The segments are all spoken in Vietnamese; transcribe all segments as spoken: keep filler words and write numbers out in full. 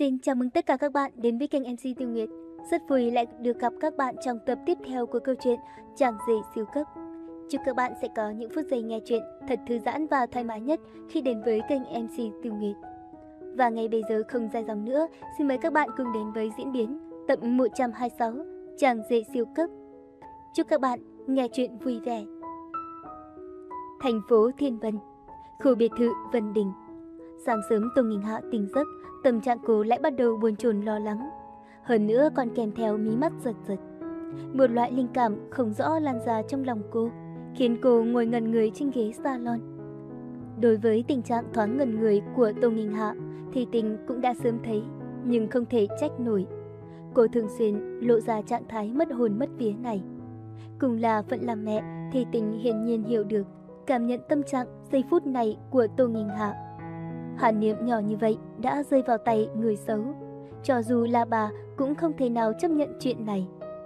Xin chào mừng tất cả các bạn đến với kênh em xê Tiêu Nguyệt. Rất vui lại được gặp các bạn trong tập tiếp theo của câu chuyện Chàng rể siêu cấp. Chúc các bạn sẽ có những phút giây nghe chuyện thật thư giãn và thoải mái nhất khi đến với kênh em xê Tiêu Nguyệt. Và ngay bây giờ không dài dòng nữa, xin mời các bạn cùng đến với diễn biến tập một trăm hai mươi sáu Chàng rể siêu cấp. Chúc các bạn nghe chuyện vui vẻ. Thành phố Thiên Vân, khu biệt thự Vân Đình. Sáng sớm Tô Nghinh Hạ tỉnh giấc, tâm trạng cô lại bắt đầu buồn chồn lo lắng. Hơn nữa còn kèm theo mí mắt giật giật. Một loại linh cảm không rõ lan ra trong lòng cô, khiến cô ngồi ngẩn người trên ghế salon. Đối với tình trạng thoáng ngẩn người của Tô Nghinh Hạ thì Tình cũng đã sớm thấy, nhưng không thể trách nổi. Cô thường xuyên lộ ra trạng thái mất hồn mất vía này. Cùng là phận làm mẹ thì Tình hiển nhiên hiểu được, cảm nhận tâm trạng giây phút này của Tô Nghinh Hạ. Hàn Niệm nhỏ như vậy đã rơi vào tay người xấu, cho dù là bà cũng không thể nào chấp nhận chuyện này.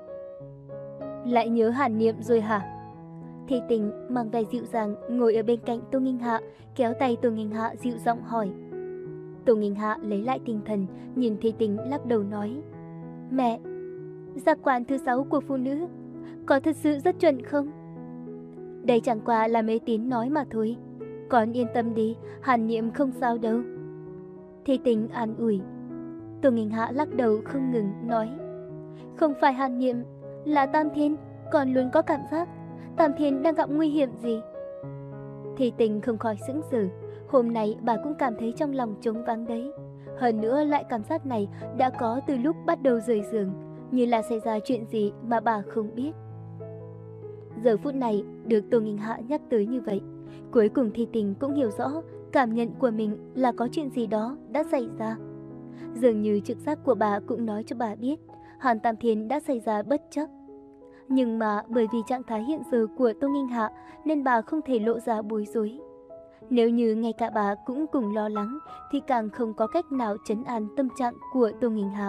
Lại nhớ Hàn Niệm rồi hả? Thì Tình mang vẻ dịu dàng ngồi ở bên cạnh Tô Nghinh Hạ, kéo tay Tô Nghinh Hạ dịu giọng hỏi. Tô Nghinh Hạ lấy lại tinh thần, nhìn Thì Tình lắc đầu nói: Mẹ, giác quan thứ sáu của phụ nữ có thật sự rất chuẩn không? Đây chẳng qua là mê tín nói mà thôi. Con yên tâm đi, Hàn Niệm không sao đâu. Thì Tình an ủi. Tô Nghinh Hạ lắc đầu không ngừng nói: Không phải Hàn Niệm, là Tam Thiên. Con luôn có cảm giác Tam Thiên đang gặp nguy hiểm gì. Thì Tình không khỏi sững sờ. Hôm nay bà cũng cảm thấy trong lòng trống vắng đấy. Hơn nữa lại cảm giác này đã có từ lúc bắt đầu rời giường, như là xảy ra chuyện gì mà bà không biết. Giờ phút này được Tô Nghinh Hạ nhắc tới như vậy, cuối cùng Thì Tình cũng hiểu rõ cảm nhận của mình là có chuyện gì đó đã xảy ra. Dường như trực giác của bà cũng nói cho bà biết Hàn Tam Thiên đã xảy ra bất trắc. Nhưng mà bởi vì trạng thái hiện giờ của Tô Nghinh Hạ nên bà không thể lộ ra bối rối. Nếu như ngay cả bà cũng cùng lo lắng thì càng không có cách nào trấn an tâm trạng của Tô Nghinh Hạ.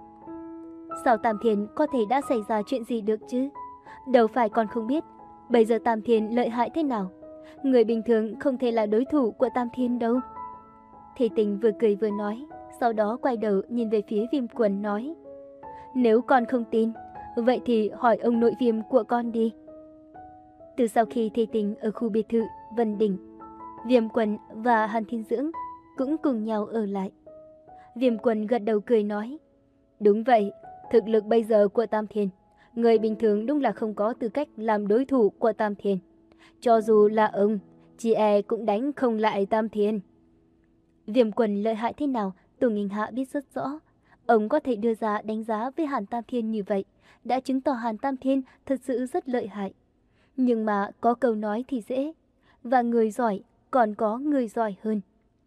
Sao Tam Thiên có thể đã xảy ra chuyện gì được chứ? Đâu phải con không biết bây giờ Tam Thiên lợi hại thế nào. Người bình thường không thể là đối thủ của Tam Thiên đâu. Thì Tình vừa cười vừa nói, sau đó quay đầu nhìn về phía Viêm Quần nói: Nếu con không tin, vậy thì hỏi ông nội Viêm của con đi. Từ sau khi Thì Tình ở khu biệt thự Vân Đình, Viêm Quần và Hàn Thiên Dưỡng cũng cùng nhau ở lại. Viêm Quần gật đầu cười nói: Đúng vậy, thực lực bây giờ của Tam Thiên, người bình thường đúng là không có tư cách làm đối thủ của Tam Thiên. Cho dù là ông, chị e cũng đánh không lại Tam Thiên. Viêm Quần lợi hại thế nào, Tô Nghinh Hạ biết rất rõ. Ông có thể đưa ra đánh giá với Hàn Tam Thiên như vậy, đã chứng tỏ Hàn Tam Thiên thật sự rất lợi hại. Nhưng mà có câu nói thì dễ, và người giỏi còn có người giỏi hơn.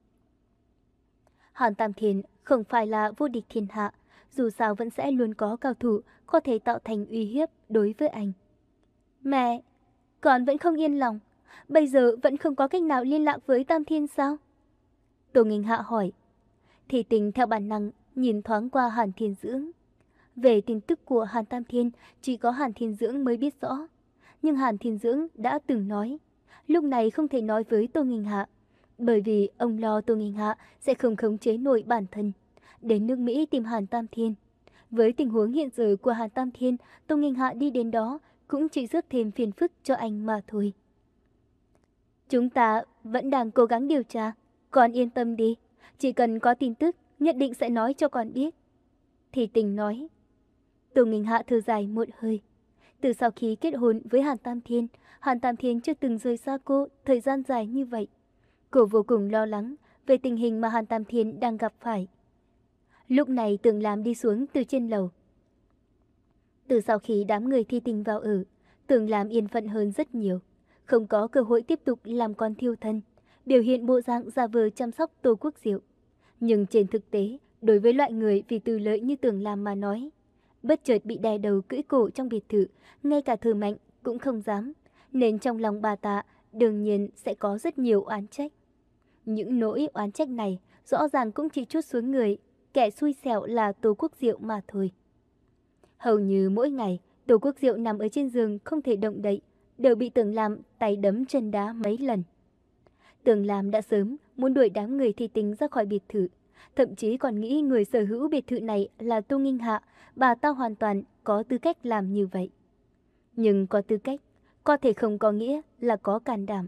Hàn Tam Thiên không phải là vô địch thiên hạ, dù sao vẫn sẽ luôn có cao thủ có thể tạo thành uy hiếp đối với anh. Mẹ, con vẫn không yên lòng, bây giờ vẫn không có cách nào liên lạc với Tam Thiên sao? Tô Nghinh Hạ hỏi. Thì Tình theo bản năng nhìn thoáng qua Hàn Thiên Dưỡng. Về tin tức của Hàn Tam Thiên, chỉ có Hàn Thiên Dưỡng mới biết rõ. Nhưng Hàn Thiên Dưỡng đã từng nói, lúc này không thể nói với Tô Nghinh Hạ, bởi vì ông lo Tô Nghinh Hạ sẽ không khống chế nổi bản thân, đến nước Mỹ tìm Hàn Tam Thiên. Với tình huống hiện giờ của Hàn Tam Thiên, Tô Nghinh Hạ đi đến đó cũng chỉ rước thêm phiền phức cho anh mà thôi. Chúng ta vẫn đang cố gắng điều tra, con yên tâm đi, chỉ cần có tin tức nhất định sẽ nói cho con biết. Thì Tình nói. Tô Nghinh Hạ thở dài một hơi. Từ sau khi kết hôn với Hàn Tam Thiên, Hàn Tam Thiên chưa từng rời xa cô thời gian dài như vậy. Cô vô cùng lo lắng về tình hình mà Hàn Tam Thiên đang gặp phải. Lúc này Tưởng Lam đi xuống từ trên lầu. Từ sau khi đám người Thi Tình vào ở, Tưởng Lam yên phận hơn rất nhiều, không có cơ hội tiếp tục làm con thiêu thân, biểu hiện bộ dạng giả vờ chăm sóc Tô Quốc Diệu. Nhưng trên thực tế, đối với loại người vì tư lợi như Tưởng Lam mà nói, bất chợt bị đè đầu cưỡi cổ trong biệt thự, ngay cả thở mạnh cũng không dám, nên trong lòng bà ta đương nhiên sẽ có rất nhiều oán trách. Những nỗi oán trách này rõ ràng cũng chỉ trút xuống người kẻ xui xẻo là Tô Quốc Diệu mà thôi. Hầu như mỗi ngày, Tô Quốc Diệu nằm ở trên giường không thể động đậy, đều bị Tưởng Lam tay đấm chân đá mấy lần. Tưởng Lam đã sớm muốn đuổi đám người Thi Tình ra khỏi biệt thự, thậm chí còn nghĩ người sở hữu biệt thự này là Tô Nghinh Hạ, bà ta hoàn toàn có tư cách làm như vậy. Nhưng có tư cách, có thể không có nghĩa là có can đảm.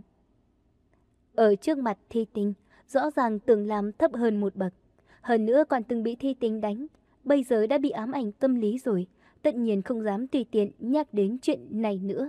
Ở trước mặt Thi Tình, rõ ràng Tưởng Lam thấp hơn một bậc. Hơn nữa còn từng bị Thi Tình đánh, bây giờ đã bị ám ảnh tâm lý rồi, tất nhiên không dám tùy tiện nhắc đến chuyện này nữa.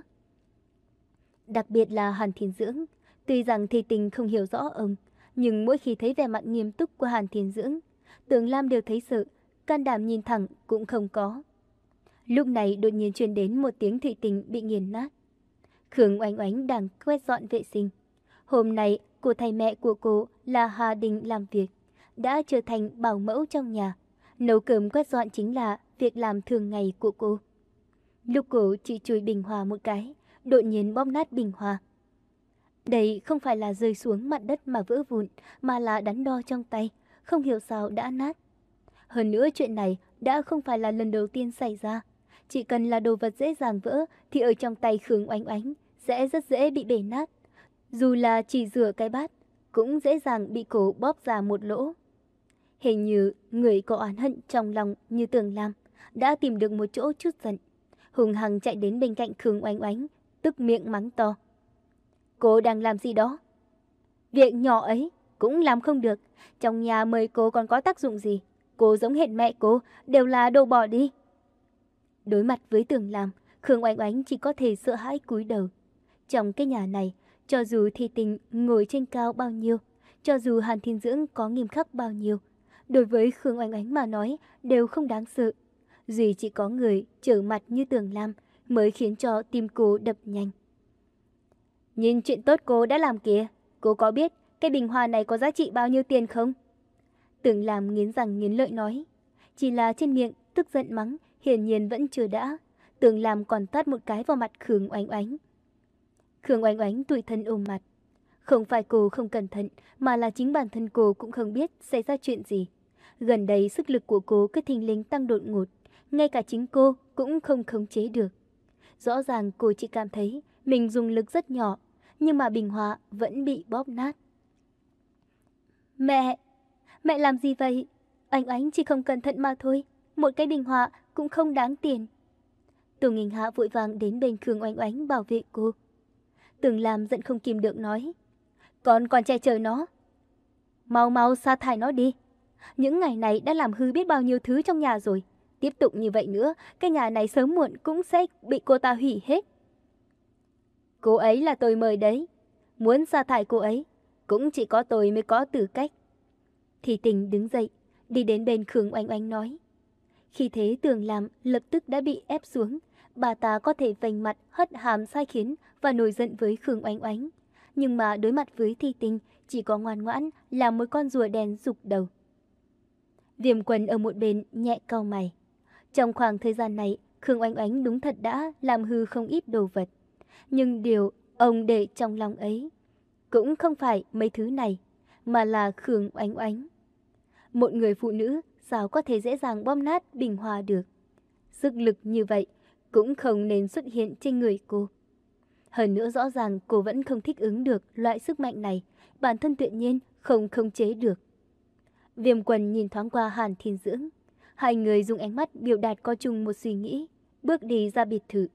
Đặc biệt là Hàn Thiên Dưỡng, tuy rằng Thi Tình không hiểu rõ ông, nhưng mỗi khi thấy vẻ mặt nghiêm túc của Hàn Thiên Dưỡng, Tưởng Lam đều thấy sợ, can đảm nhìn thẳng cũng không có. Lúc này đột nhiên truyền đến một tiếng thủy tinh bị nghiền nát. Khương Oánh Oánh đang quét dọn vệ sinh. Hôm nay, cô thầy mẹ của cô là Hà Đình làm việc, đã trở thành bảo mẫu trong nhà. Nấu cơm quét dọn chính là việc làm thường ngày của cô. Lúc cô chỉ chùi bình hoa một cái, đột nhiên bóp nát bình hoa. Đây không phải là rơi xuống mặt đất mà vỡ vụn, mà là đắn đo trong tay, không hiểu sao đã nát. Hơn nữa chuyện này đã không phải là lần đầu tiên xảy ra. Chỉ cần là đồ vật dễ dàng vỡ thì ở trong tay Khương Oánh Oánh sẽ rất dễ bị bể nát. Dù là chỉ rửa cái bát, cũng dễ dàng bị cổ bóp ra một lỗ. Hình như người có oán hận trong lòng như Tưởng Lam đã tìm được một chỗ chút giận, hùng hăng chạy đến bên cạnh Khương Oánh Oánh, tức miệng mắng to. Cô đang làm gì đó? Việc nhỏ ấy cũng làm không được, trong nhà mời cô còn có tác dụng gì? Cô giống hệt mẹ cô, đều là đồ bỏ đi. Đối mặt với Tưởng Lam, Khương Oánh Oánh chỉ có thể sợ hãi cúi đầu. Trong cái nhà này, cho dù Thi Tình ngồi trên cao bao nhiêu, cho dù Hàn Thiên Dưỡng có nghiêm khắc bao nhiêu, đối với Khương Oánh Oánh mà nói đều không đáng sợ. Duy chỉ có người trở mặt như Tưởng Lam mới khiến cho tim cô đập nhanh. Nhìn chuyện tốt cô đã làm kìa, cô có biết cái bình hoa này có giá trị bao nhiêu tiền không? Tưởng Lam nghiến răng nghiến lợi nói. Chỉ là trên miệng tức giận mắng hiển nhiên vẫn chưa đã. Tưởng Lam còn tát một cái vào mặt Khương Oánh Oánh. Khương Oánh Oánh tủi thân ôm mặt. Không phải cô không cẩn thận, mà là chính bản thân cô cũng không biết xảy ra chuyện gì. Gần đây sức lực của cô cứ thình lình tăng đột ngột, ngay cả chính cô cũng không khống chế được. Rõ ràng cô chỉ cảm thấy mình dùng lực rất nhỏ, nhưng mà bình hoa vẫn bị bóp nát. Mẹ! Mẹ làm gì vậy? Oánh Oánh chỉ không cẩn thận mà thôi, một cái bình hoa cũng không đáng tiền. Tô Nghinh Hạ vội vàng đến bên Khương Oánh Oánh bảo vệ cô. Tưởng Lam giận không kìm được nói. Con còn che chở nó. Mau mau sa thải nó đi. Những ngày này đã làm hư biết bao nhiêu thứ trong nhà rồi. Tiếp tục như vậy nữa, cái nhà này sớm muộn cũng sẽ bị cô ta hủy hết. Cô ấy là tôi mời đấy. Muốn sa thải cô ấy, cũng chỉ có tôi mới có tư cách. Thì Tình đứng dậy, đi đến bên Khương Oánh Oánh nói. Khi thế Tưởng Lam lập tức đã bị ép xuống. Bà ta có thể vành mặt hất hàm sai khiến và nổi giận với Khương Oánh Oánh. Nhưng mà đối mặt với Thi Tình chỉ có ngoan ngoãn là một con rùa đen rục đầu. Viêm Quân ở một bên nhẹ cau mày. Trong khoảng thời gian này, Khương Oánh Oánh đúng thật đã làm hư không ít đồ vật. Nhưng điều ông để trong lòng ấy cũng không phải mấy thứ này, mà là Khương Oánh Oánh. Một người phụ nữ sao có thể dễ dàng bóp nát bình hoa được. Sức lực như vậy cũng không nên xuất hiện trên người cô. Hơn nữa rõ ràng cô vẫn không thích ứng được loại sức mạnh này, bản thân tự nhiên không khống chế được. Viêm Quân nhìn thoáng qua Hàn Thiên Dưỡng. Hai người dùng ánh mắt biểu đạt có chung một suy nghĩ, bước đi ra biệt thự.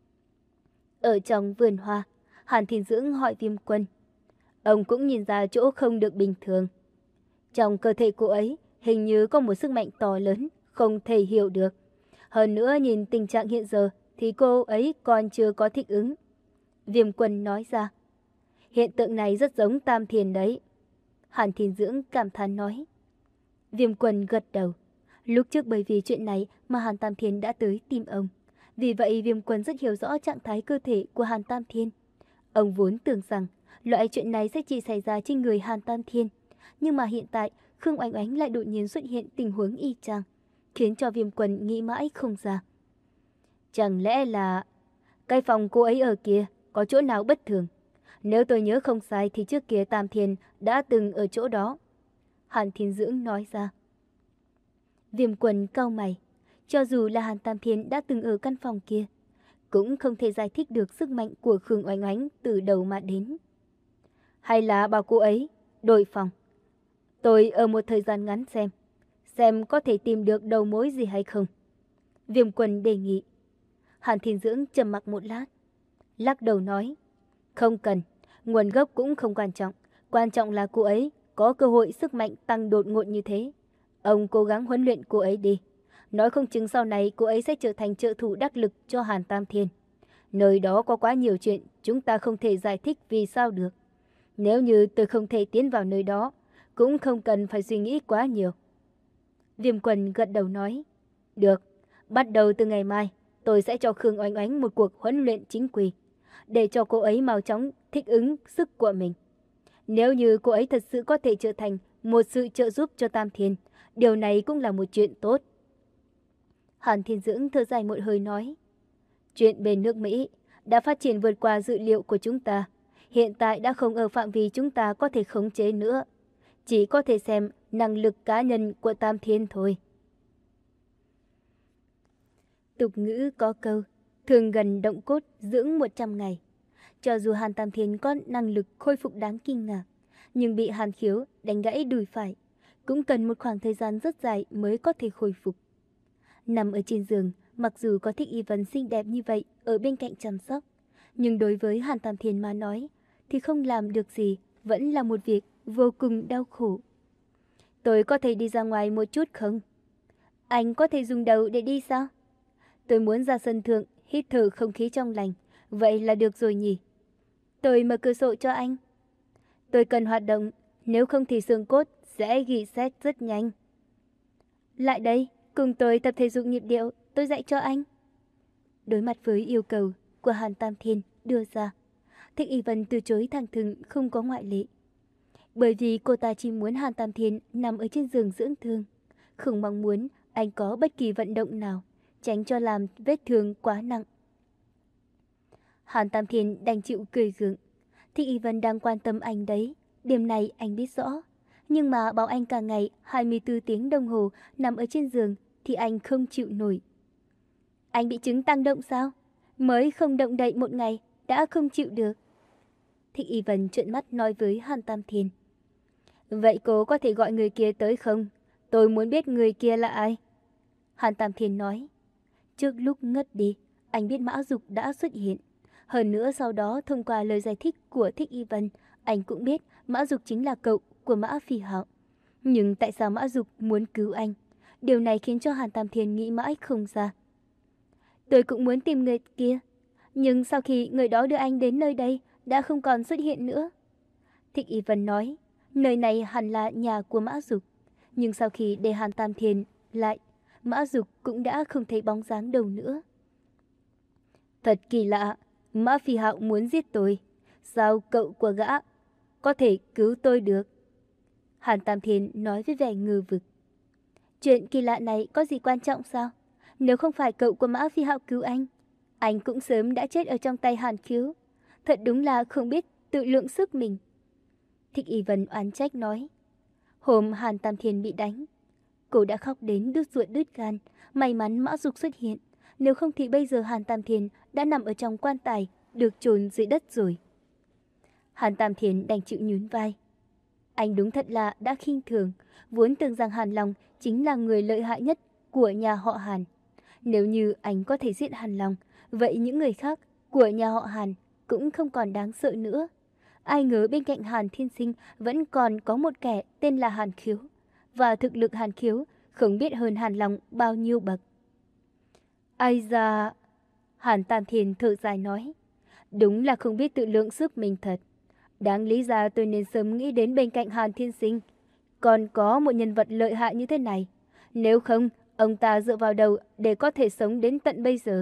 Ở trong vườn hoa, Hàn Thiên Dưỡng hỏi Viêm Quân. Ông cũng nhìn ra chỗ không được bình thường. Trong cơ thể cô ấy hình như có một sức mạnh to lớn, không thể hiểu được. Hơn nữa nhìn tình trạng hiện giờ thì cô ấy còn chưa có thích ứng. Viêm Quân nói ra. Hiện tượng này rất giống Tam Thiền đấy. Hàn Thiên Dưỡng cảm thán nói. Viêm Quân gật đầu. Lúc trước bởi vì chuyện này mà Hàn Tam Thiên đã tới tìm ông. Vì vậy Viêm Quân rất hiểu rõ trạng thái cơ thể của Hàn Tam Thiên. Ông vốn tưởng rằng loại chuyện này sẽ chỉ xảy ra trên người Hàn Tam Thiên. Nhưng mà hiện tại Khương Oánh Oánh lại đột nhiên xuất hiện tình huống y chang, khiến cho Viêm Quân nghĩ mãi không ra. Chẳng lẽ là cái phòng cô ấy ở kia có chỗ nào bất thường? Nếu tôi nhớ không sai thì trước kia Tam Thiên đã từng ở chỗ đó. Hàn Thiên Dưỡng nói ra. Viêm Quân cau mày. Cho dù là Hàn Tam Thiên đã từng ở căn phòng kia, cũng không thể giải thích được sức mạnh của Khương Oánh Oánh từ đầu mà đến. Hay là bảo cô ấy đổi phòng? Tôi ở một thời gian ngắn xem, xem có thể tìm được đầu mối gì hay không. Viêm Quân đề nghị. Hàn Thiên Dưỡng trầm mặc một lát, lắc đầu nói, không cần, nguồn gốc cũng không quan trọng, quan trọng là cô ấy có cơ hội sức mạnh tăng đột ngột như thế. Ông cố gắng huấn luyện cô ấy đi, nói không chừng sau này cô ấy sẽ trở thành trợ thủ đắc lực cho Hàn Tam Thiên. Nơi đó có quá nhiều chuyện chúng ta không thể giải thích vì sao được. Nếu như tôi không thể tiến vào nơi đó, cũng không cần phải suy nghĩ quá nhiều. Viêm Quân gật đầu nói, được, bắt đầu từ ngày mai, tôi sẽ cho Khương Oánh Oánh một cuộc huấn luyện chính quy, để cho cô ấy mau chóng thích ứng sức của mình. Nếu như cô ấy thật sự có thể trở thành một sự trợ giúp cho Tam Thiên, điều này cũng là một chuyện tốt. Hàn Thiên Dưỡng thở dài một hơi nói, chuyện bên nước Mỹ đã phát triển vượt qua dự liệu của chúng ta, hiện tại đã không ở phạm vi chúng ta có thể khống chế nữa. Chỉ có thể xem năng lực cá nhân của Tam Thiên thôi. Tục ngữ có câu, thường gần động cốt dưỡng một trăm ngày. Cho dù Hàn Tam Thiên có năng lực khôi phục đáng kinh ngạc, nhưng bị Hàn Khiếu đánh gãy đùi phải, cũng cần một khoảng thời gian rất dài mới có thể khôi phục. Nằm ở trên giường, mặc dù có Thích Y Vân xinh đẹp như vậy ở bên cạnh chăm sóc, nhưng đối với Hàn Tam Thiên mà nói, thì không làm được gì, vẫn là một việc vô cùng đau khổ. Tôi có thể đi ra ngoài một chút không? Anh có thể dùng đầu để đi sao? Tôi muốn ra sân thượng, hít thở không khí trong lành, vậy là được rồi nhỉ? Tôi mở cửa sổ cho anh. Tôi cần hoạt động, nếu không thì xương cốt sẽ gỉ sét rất nhanh. Lại đây, cùng tôi tập thể dục nhịp điệu, tôi dạy cho anh. Đối mặt với yêu cầu của Hàn Tam Thiên đưa ra, Thích Y Vân từ chối thẳng thừng, không có ngoại lệ. Bởi vì cô ta chỉ muốn Hàn Tam Thiên nằm ở trên giường dưỡng thương, không mong muốn anh có bất kỳ vận động nào, tránh cho làm vết thương quá nặng. Hàn Tam Thiên đành chịu cười gượng. Thích Y Vân đang quan tâm anh đấy, điểm này anh biết rõ. Nhưng mà bảo anh cả ngày hai mươi tư tiếng đồng hồ nằm ở trên giường thì anh không chịu nổi. Anh bị chứng tăng động sao? Mới không động đậy một ngày đã không chịu được. Thích Y Vân trợn mắt nói với Hàn Tam Thiên. Vậy cô có thể gọi người kia tới không? Tôi muốn biết người kia là ai. Hàn Tam Thiên nói. Trước lúc ngất đi, anh biết Mã Dục đã xuất hiện. Hơn nữa sau đó thông qua lời giải thích của Thích Y Vân, anh cũng biết Mã Dục chính là cậu của Mã Phi Hạo. Nhưng tại sao Mã Dục muốn cứu anh? Điều này khiến cho Hàn Tam Thiên nghĩ mãi không ra. Tôi cũng muốn tìm người kia, nhưng sau khi người đó đưa anh đến nơi đây đã không còn xuất hiện nữa. Thích Y Vân nói, nơi này hẳn là nhà của Mã Dục, nhưng sau khi để Hàn Tam Thiên lại, Mã Dục cũng đã không thấy bóng dáng đâu nữa. Thật kỳ lạ, Mã Phi Hạo muốn giết tôi, sao cậu của gã có thể cứu tôi được? Hàn Tam Thiên nói với vẻ ngờ vực. Chuyện kỳ lạ này có gì quan trọng sao? Nếu không phải cậu của Mã Phi Hạo cứu anh, anh cũng sớm đã chết ở trong tay Hàn Khiếu. Thật đúng là không biết tự lượng sức mình. Thích Y Vân oán trách nói. Hôm Hàn Tam Thiên bị đánh, cô đã khóc đến đứt ruột đứt gan. May mắn Mã Dục xuất hiện, nếu không thì bây giờ Hàn Tam Thiên đã nằm ở trong quan tài, được chôn dưới đất rồi. Hàn Tam Thiên đành chịu nhún vai. Anh đúng thật là đã khinh thường, vốn tưởng rằng Hàn Long chính là người lợi hại nhất của nhà họ Hàn. Nếu như anh có thể giết Hàn Long, vậy những người khác của nhà họ Hàn cũng không còn đáng sợ nữa. Ai ngờ bên cạnh Hàn Thiên Sinh vẫn còn có một kẻ tên là Hàn Khiếu, và thực lực Hàn Khiếu không biết hơn Hàn Long bao nhiêu bậc. Ai da, Hàn Tam Thiên thở dài nói, đúng là không biết tự lượng sức mình thật. Đáng lý ra tôi nên sớm nghĩ đến bên cạnh Hàn Thiên Sinh còn có một nhân vật lợi hại như thế này. Nếu không, ông ta dựa vào đầu để có thể sống đến tận bây giờ.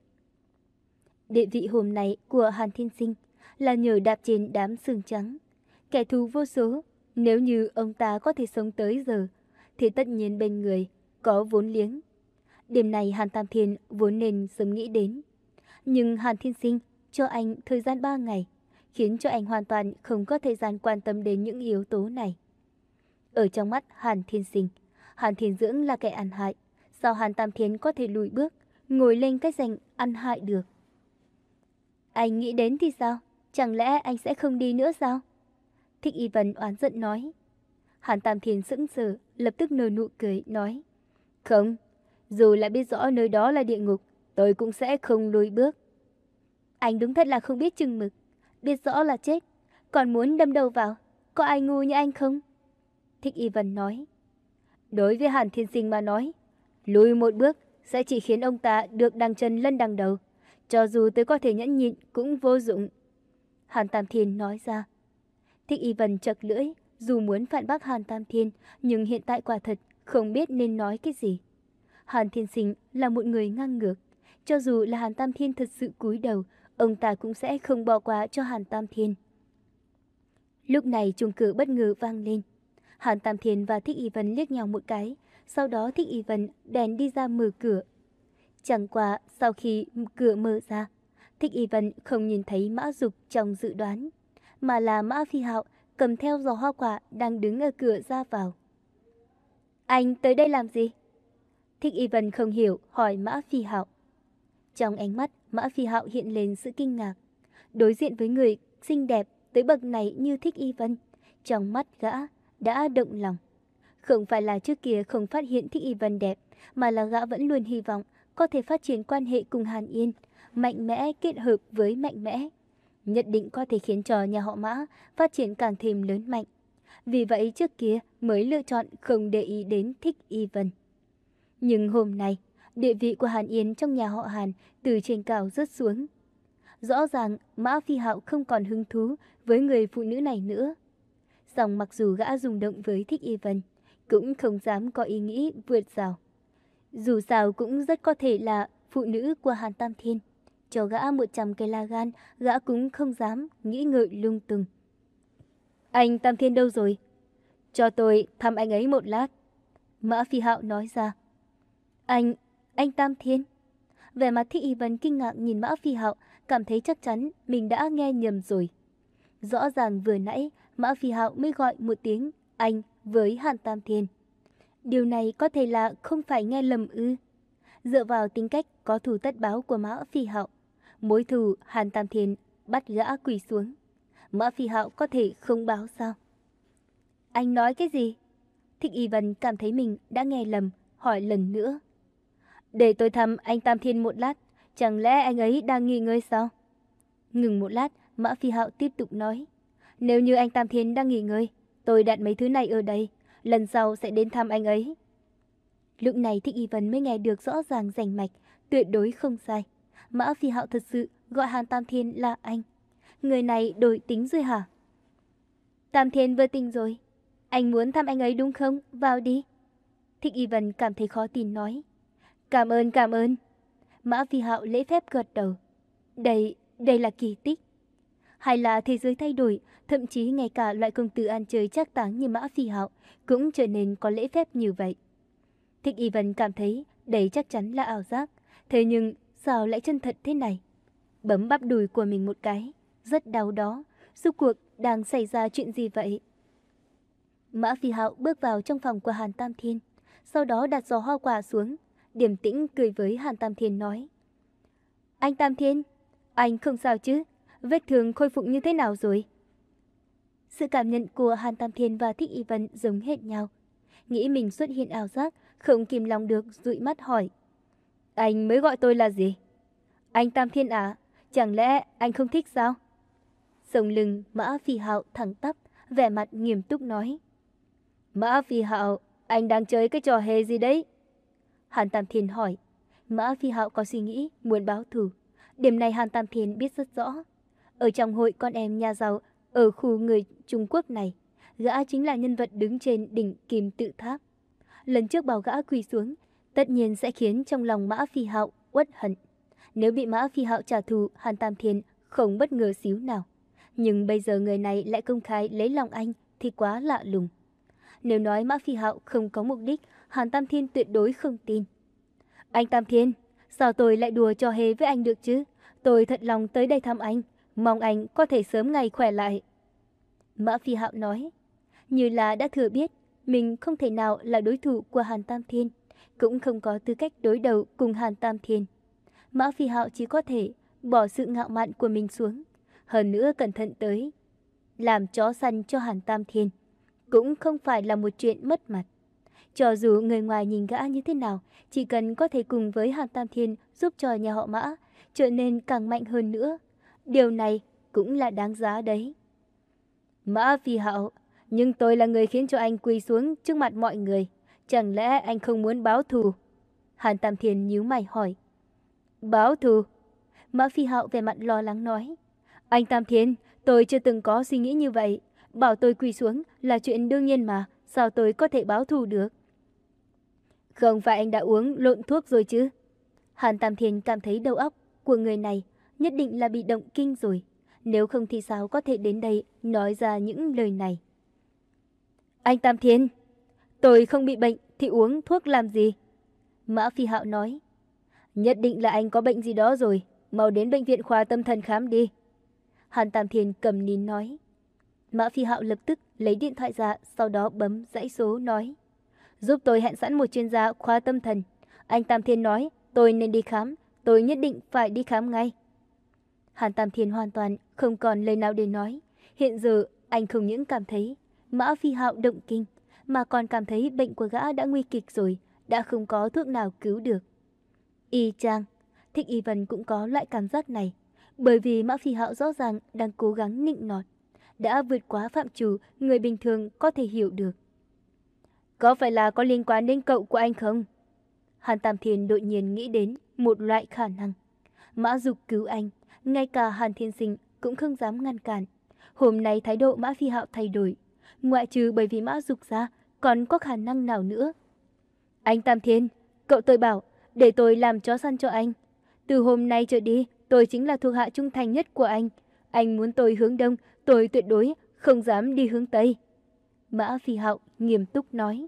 Địa vị hôm nay của Hàn Thiên Sinh là nhờ đạp trên đám xương trắng, kẻ thù vô số. Nếu như ông ta có thể sống tới giờ, thì tất nhiên bên người có vốn liếng. Điểm này Hàn Tam Thiên vốn nên sớm nghĩ đến. Nhưng Hàn Thiên Sinh cho anh thời gian ba ngày, khiến cho anh hoàn toàn không có thời gian quan tâm đến những yếu tố này. Ở trong mắt Hàn Thiên Sinh, Hàn Thiên Dưỡng là kẻ ăn hại. Sao Hàn Tam Thiên có thể lùi bước, ngồi lên cái danh ăn hại được? Anh nghĩ đến thì sao? Chẳng lẽ anh sẽ không đi nữa sao? Thích Y Vân oán giận nói. Hàn Tam Thiên sững sờ, lập tức nở nụ cười, nói: Không, dù là biết rõ nơi đó là địa ngục, tôi cũng sẽ không lùi bước. Anh đúng thật là không biết chừng mực, biết rõ là chết, còn muốn đâm đầu vào, có ai ngu như anh không? Thích Y Vân nói. Đối với Hàn Thiên Sinh mà nói, lùi một bước sẽ chỉ khiến ông ta được đằng chân lân đằng đầu, cho dù tôi có thể nhẫn nhịn cũng vô dụng. Hàn Tam Thiên nói ra. Thích Y Vân chật lưỡi, dù muốn phản bác Hàn Tam Thiên, nhưng hiện tại quả thật không biết nên nói cái gì. Hàn Thiên Sinh là một người ngang ngược, cho dù là Hàn Tam Thiên thật sự cúi đầu, ông ta cũng sẽ không bỏ qua cho Hàn Tam Thiên. Lúc này chuông cửa bất ngờ vang lên. Hàn Tam Thiên và Thích Y Vân liếc nhau một cái, sau đó Thích Y Vân bèn đi ra mở cửa. Chẳng qua sau khi cửa mở ra, Thích Y Vân không nhìn thấy Mã Dục trong dự đoán, mà là Mã Phi Hạo cầm theo giò hoa quả đang đứng ở cửa ra vào. Anh tới đây làm gì? Thích Y Vân không hiểu, hỏi Mã Phi Hạo. Trong ánh mắt, Mã Phi Hạo hiện lên sự kinh ngạc. Đối diện với người xinh đẹp tới bậc này như Thích Y Vân, trong mắt gã đã động lòng. Không phải là trước kia không phát hiện Thích Y Vân đẹp, mà là gã vẫn luôn hy vọng có thể phát triển quan hệ cùng Hàn Yên, mạnh mẽ kết hợp với mạnh mẽ. Nhất định có thể khiến cho nhà họ Mã phát triển càng thêm lớn mạnh. Vì vậy trước kia mới lựa chọn không để ý đến Thích Y Vân. Nhưng hôm nay, địa vị của Hàn Yên trong nhà họ Hàn từ trên cao rớt xuống. Rõ ràng Mã Phi Hạo không còn hứng thú với người phụ nữ này nữa. Song mặc dù gã rung động với Thích Y Vân, cũng không dám có ý nghĩ vượt rào. Dù sao cũng rất có thể là phụ nữ của Hàn Tam Thiên. Cho gã một trăm cây la gan, gã cũng không dám nghĩ ngợi lung tung. Anh Tam Thiên đâu rồi? Cho tôi thăm anh ấy một lát. Mã Phi Hạo nói ra. Anh, anh Tam Thiên? Vẻ mặt Thích Y Vân kinh ngạc nhìn Mã Phi Hạo, cảm thấy chắc chắn mình đã nghe nhầm rồi. Rõ ràng vừa nãy Mã Phi Hạo mới gọi một tiếng anh với Hàn Tam Thiên. Điều này có thể là không phải nghe lầm ư? Dựa vào tính cách có thù tất báo của Mã Phi Hạo, mối thù Hàn Tam Thiên bắt gã quỳ xuống. Mã Phi Hạo có thể không báo sao? Anh nói cái gì? Thích Y Vân cảm thấy mình đã nghe lầm, hỏi lần nữa. Để tôi thăm anh Tam Thiên một lát, chẳng lẽ anh ấy đang nghỉ ngơi sao? Ngừng một lát, Mã Phi Hạo tiếp tục nói. Nếu như anh Tam Thiên đang nghỉ ngơi, tôi đặt mấy thứ này ở đây, lần sau sẽ đến thăm anh ấy. Lúc này Thích Y Vân mới nghe được rõ ràng rành mạch, tuyệt đối không sai. Mã Phi Hạo thật sự gọi Hàn Tam Thiên là anh. Người này đổi tính rồi hả? Tam Thiên vừa tỉnh rồi. Anh muốn thăm anh ấy đúng không? Vào đi. Thích Y Vân cảm thấy khó tin nói. Cảm ơn, cảm ơn. Mã Phi Hạo lễ phép gật đầu. Đây, đây là kỳ tích. Hay là thế giới thay đổi, thậm chí ngay cả loại công tử ăn chơi trác táng như Mã Phi Hạo cũng trở nên có lễ phép như vậy. Thích Y Vân cảm thấy đấy chắc chắn là ảo giác, thế nhưng sao lại chân thật thế này? Bấm bắp đùi của mình một cái, rất đau đó, rốt cuộc đang xảy ra chuyện gì vậy? Mã Phi Hạo bước vào trong phòng của Hàn Tam Thiên, sau đó đặt giò hoa quả xuống, điềm tĩnh cười với Hàn Tam Thiên nói. Anh Tam Thiên, anh không sao chứ? Vết thương khôi phục như thế nào rồi? Sự cảm nhận của Hàn Tam Thiên và Thích Y Vân giống hệt nhau. Nghĩ mình xuất hiện ảo giác, không kìm lòng được dụi mắt hỏi. Anh mới gọi tôi là gì? Anh Tam Thiên à? Chẳng lẽ anh không thích sao? Sống lưng Mã Phi Hạo thẳng tắp, vẻ mặt nghiêm túc nói. Mã Phi Hạo, anh đang chơi cái trò hề gì đấy? Hàn Tam Thiên hỏi. Mã Phi Hạo có suy nghĩ muốn báo thù. Điểm này Hàn Tam Thiên biết rất rõ. Ở trong hội con em nhà giàu ở khu người Trung Quốc này, gã chính là nhân vật đứng trên đỉnh kim tự tháp. Lần trước bảo gã quỳ xuống, tất nhiên sẽ khiến trong lòng Mã Phi Hạo uất hận. Nếu bị Mã Phi Hạo trả thù, Hàn Tam Thiên không bất ngờ xíu nào. Nhưng bây giờ người này lại công khai lấy lòng anh thì quá lạ lùng. Nếu nói Mã Phi Hạo không có mục đích, Hàn Tam Thiên tuyệt đối không tin. Anh Tam Thiên, sao tôi lại đùa trò hề với anh được chứ? Tôi thật lòng tới đây thăm anh, mong anh có thể sớm ngày khỏe lại. Mã Phi Hạo nói, như là đã thừa biết mình không thể nào là đối thủ của Hàn Tam Thiên, cũng không có tư cách đối đầu cùng Hàn Tam Thiên. Mã Phi Hạo chỉ có thể bỏ sự ngạo mạn của mình xuống, hơn nữa cẩn thận tới làm chó săn cho Hàn Tam Thiên. cũng không phải là một chuyện mất mặt. Cho dù người ngoài nhìn gã như thế nào, chỉ cần có thể cùng với Hàn Tam Thiên giúp cho nhà họ Mã trở nên càng mạnh hơn nữa, điều này cũng là đáng giá đấy. Mã Phi Hạo, nhưng tôi là người khiến cho anh quỳ xuống trước mặt mọi người. Chẳng lẽ anh không muốn báo thù? Hàn Tam Thiên nhíu mày hỏi. Báo thù? Mã Phi Hạo vẻ mặt lo lắng nói. Anh Tam Thiên, tôi chưa từng có suy nghĩ như vậy. Bảo tôi quỳ xuống là chuyện đương nhiên mà, sao tôi có thể báo thù được? Không phải anh đã uống lộn thuốc rồi chứ? Hàn Tam Thiên cảm thấy đầu óc của người này nhất định là bị động kinh rồi. Nếu không thì sao có thể đến đây nói ra những lời này? Anh Tam Thiên, tôi không bị bệnh thì uống thuốc làm gì? Mã Phi Hạo nói. Nhất định là anh có bệnh gì đó rồi, mau đến bệnh viện khoa tâm thần khám đi. Hàn Tam Thiên cầm nín nói. Mã Phi Hạo lập tức lấy điện thoại ra, sau đó bấm dãy số nói. Giúp tôi hẹn sẵn một chuyên gia khoa tâm thần. Anh Tam Thiên nói tôi nên đi khám, tôi nhất định phải đi khám ngay. Hàn Tam Thiên hoàn toàn không còn lời nào để nói. Hiện giờ anh không những cảm thấy Mã Phi Hạo động kinh, mà còn cảm thấy bệnh của gã đã nguy kịch rồi, đã không có thuốc nào cứu được. Y chang, Thích Y Vân cũng có loại cảm giác này, bởi vì Mã Phi Hạo rõ ràng đang cố gắng nịnh nọt, đã vượt quá phạm trù người bình thường có thể hiểu được. Có phải là có liên quan đến cậu của anh không? Hàn Tam Thiên đột nhiên nghĩ đến một loại khả năng. Mã Dục cứu anh, ngay cả Hàn Thiên Sinh cũng không dám ngăn cản. Hôm nay thái độ Mã Phi Hạo thay đổi, ngoại trừ bởi vì Mã Dục ra, còn có khả năng nào nữa? Anh Tam Thiên, cậu tôi bảo, để tôi làm chó săn cho anh. Từ hôm nay trở đi, tôi chính là thuộc hạ trung thành nhất của anh. Anh muốn tôi hướng đông, tôi tuyệt đối không dám đi hướng tây. Mã Phi Hạo nghiêm túc nói.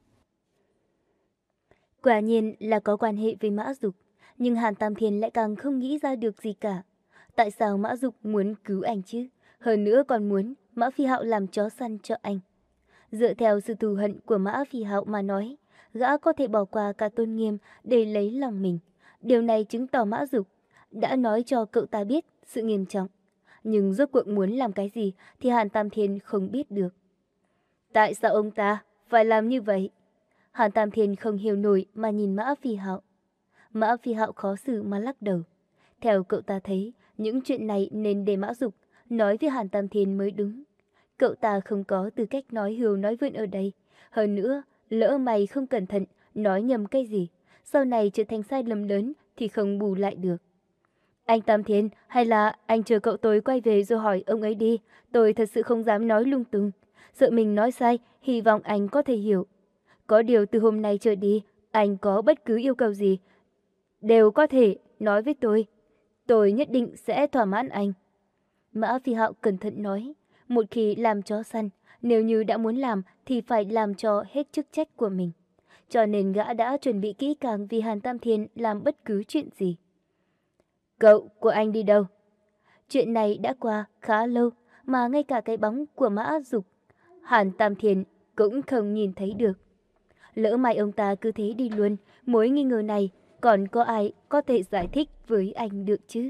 Quả nhiên là có quan hệ với Mã Dục, nhưng Hàn Tam Thiên lại càng không nghĩ ra được gì cả. Tại sao Mã Dục muốn cứu anh chứ? Hơn nữa còn muốn Mã Phi Hạo làm chó săn cho anh. Dựa theo sự thù hận của Mã Phi Hạo mà nói, gã có thể bỏ qua cả tôn nghiêm để lấy lòng mình. Điều này chứng tỏ Mã Dục đã nói cho cậu ta biết sự nghiêm trọng. Nhưng rốt cuộc muốn làm cái gì thì Hàn Tam Thiên không biết được. Tại sao ông ta phải làm như vậy? Hàn Tam Thiên không hiểu nổi mà nhìn Mã Phi Hạo. Mã Phi Hạo khó xử mà lắc đầu. Theo cậu ta thấy, những chuyện này nên để Mã Dục nói với Hàn Tam Thiên mới đúng. Cậu ta không có tư cách nói hưu nói vượn ở đây. Hơn nữa, lỡ mày không cẩn thận, nói nhầm cái gì, sau này trở thành sai lầm lớn thì không bù lại được. Anh Tam Thiên, hay là anh chờ cậu tôi quay về rồi hỏi ông ấy đi. Tôi thật sự không dám nói lung tung. Sợ mình nói sai, hy vọng anh có thể hiểu. Có điều từ hôm nay trở đi, anh có bất cứ yêu cầu gì đều có thể nói với tôi. Tôi nhất định sẽ thỏa mãn anh. Mã Phi Hạo cẩn thận nói. Một khi làm chó săn, nếu như đã muốn làm thì phải làm cho hết chức trách của mình. Cho nên gã đã chuẩn bị kỹ càng vì Hàn Tam Thiên làm bất cứ chuyện gì. Cậu của anh đi đâu? Chuyện này đã qua khá lâu mà ngay cả cái bóng của Mã Dục, Hàn Tam Thiên cũng không nhìn thấy được. Lỡ may ông ta cứ thế đi luôn, mối nghi ngờ này còn có ai có thể giải thích với anh được chứ?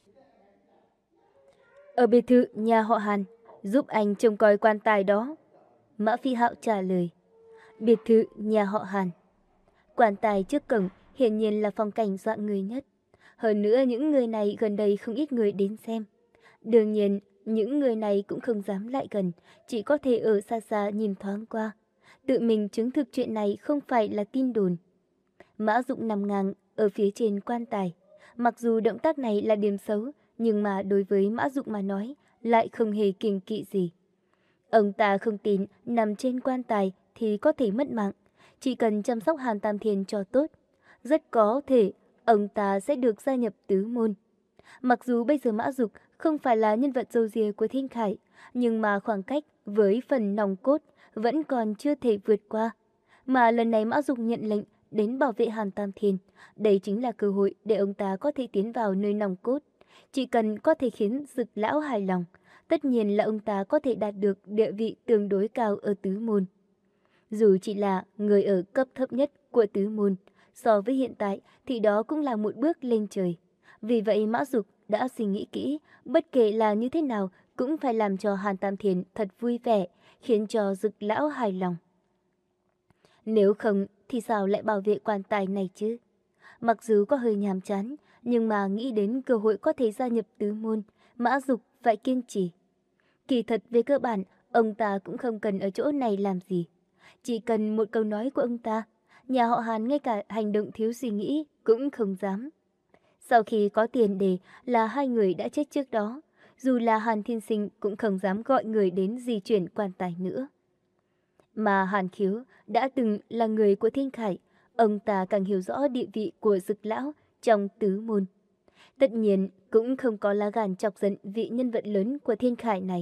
Ở biệt thự nhà họ Hàn, giúp anh trông coi quan tài đó. Mã Phi Hạo trả lời. Biệt thự nhà họ Hàn. Quan tài trước cổng hiển nhiên là phong cảnh dọa người nhất. Hơn nữa những người này gần đây không ít người đến xem. Đương nhiên, những người này cũng không dám lại gần, chỉ có thể ở xa xa nhìn thoáng qua. Tự mình chứng thực chuyện này không phải là tin đồn. Mã Dụng nằm ngang ở phía trên quan tài. Mặc dù động tác này là điểm xấu, nhưng mà đối với Mã Dụng mà nói, lại không hề kiêng kỵ gì. Ông ta không tin nằm trên quan tài thì có thể mất mạng. Chỉ cần chăm sóc Hàn Tam Thiên cho tốt, rất có thể ông ta sẽ được gia nhập tứ môn. Mặc dù bây giờ Mã Dục không phải là nhân vật râu ria của Thiên Khải, nhưng mà khoảng cách với phần nòng cốt vẫn còn chưa thể vượt qua. Mà lần này Mã Dục nhận lệnh đến bảo vệ Hàn Tam Thiên, đây chính là cơ hội để ông ta có thể tiến vào nơi nòng cốt. Chỉ cần có thể khiến Dực lão hài lòng, tất nhiên là ông ta có thể đạt được địa vị tương đối cao ở tứ môn. Dù chỉ là người ở cấp thấp nhất của tứ môn, so với hiện tại thì đó cũng là một bước lên trời. Vì vậy Mã Dục đã suy nghĩ kỹ, bất kể là như thế nào cũng phải làm cho Hàn Tam Thiên thật vui vẻ, khiến cho Dực lão hài lòng. Nếu không thì sao lại bảo vệ quan tài này chứ? Mặc dù có hơi nhàm chán, nhưng mà nghĩ đến cơ hội có thể gia nhập tứ môn, Mã Dục phải kiên trì. Kỳ thật về cơ bản, ông ta cũng không cần ở chỗ này làm gì. Chỉ cần một câu nói của ông ta, nhà họ Hàn ngay cả hành động thiếu suy nghĩ cũng không dám. Sau khi có tiền đề là hai người đã chết trước đó, dù là Hàn Thiên Sinh cũng không dám gọi người đến di chuyển quan tài nữa. Mà Hàn Khiếu đã từng là người của Thiên Khải, ông ta càng hiểu rõ địa vị của Dực lão trong tứ môn. Tất nhiên cũng không có lá gan chọc giận vị nhân vật lớn của Thiên Khải này.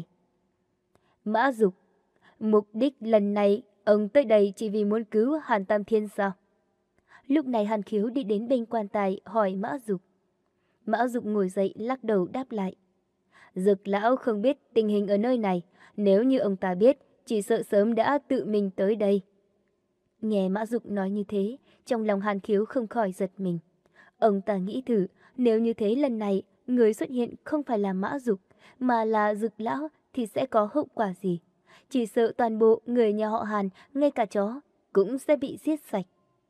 Mã Dục, mục đích lần này ông tới đây chỉ vì muốn cứu Hàn Tam Thiên sao? Lúc này Hàn Khiếu đi đến bên quan tài hỏi Mã Dục. Mã Dục ngồi dậy lắc đầu đáp lại. Dực lão không biết tình hình ở nơi này, nếu như ông ta biết, chỉ sợ sớm đã tự mình tới đây. Nghe Mã Dục nói như thế, trong lòng Hàn Khiếu không khỏi giật mình. Ông ta nghĩ thử, nếu như thế lần này người xuất hiện không phải là Mã Dục, mà là Dực lão thì sẽ có hậu quả gì? Chỉ sợ toàn bộ người nhà họ Hàn, ngay cả chó, cũng sẽ bị giết sạch.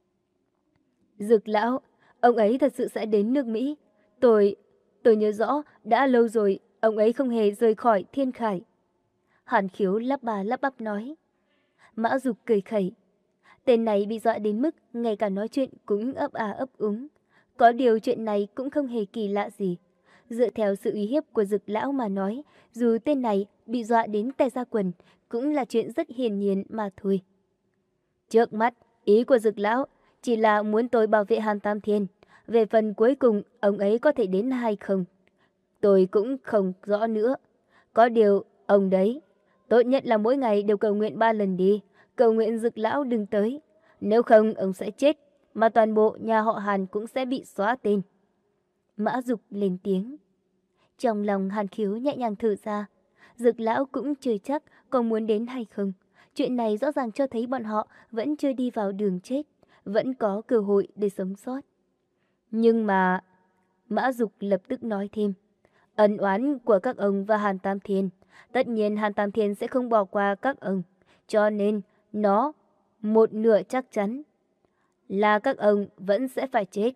Dực lão, ông ấy thật sự sẽ đến nước Mỹ. Tôi, tôi nhớ rõ, đã lâu rồi, ông ấy không hề rời khỏi Thiên Khải. Hàn Khiếu lắp bà lắp bắp nói. Mã Dục cười khẩy. Tên này bị dọa đến mức ngay cả nói chuyện cũng ấp à ấp úng. Có điều chuyện này cũng không hề kỳ lạ gì. Dựa theo sự uy hiếp của Dực lão mà nói, dù tên này bị dọa đến tè ra quần, cũng là chuyện rất hiển nhiên mà thôi. Trước mắt, ý của Dực lão chỉ là muốn tôi bảo vệ Hàn Tam Thiên. Về phần cuối cùng, ông ấy có thể đến hay không, tôi cũng không rõ nữa. Có điều, ông đấy, tốt nhất là mỗi ngày đều cầu nguyện ba lần đi, cầu nguyện Dực lão đừng tới. Nếu không, ông sẽ chết, mà toàn bộ nhà họ Hàn cũng sẽ bị xóa tên. Mã Dục lên tiếng. Trong lòng Hàn Khiếu nhẹ nhàng thở ra. Dực lão cũng chưa chắc có muốn đến hay không. Chuyện này rõ ràng cho thấy bọn họ vẫn chưa đi vào đường chết, vẫn có cơ hội để sống sót. Nhưng mà... Mã Dục lập tức nói thêm. Ân oán của các ông và Hàn Tam Thiên, tất nhiên Hàn Tam Thiên sẽ không bỏ qua các ông. Cho nên, nó, một nửa chắc chắn, là các ông vẫn sẽ phải chết.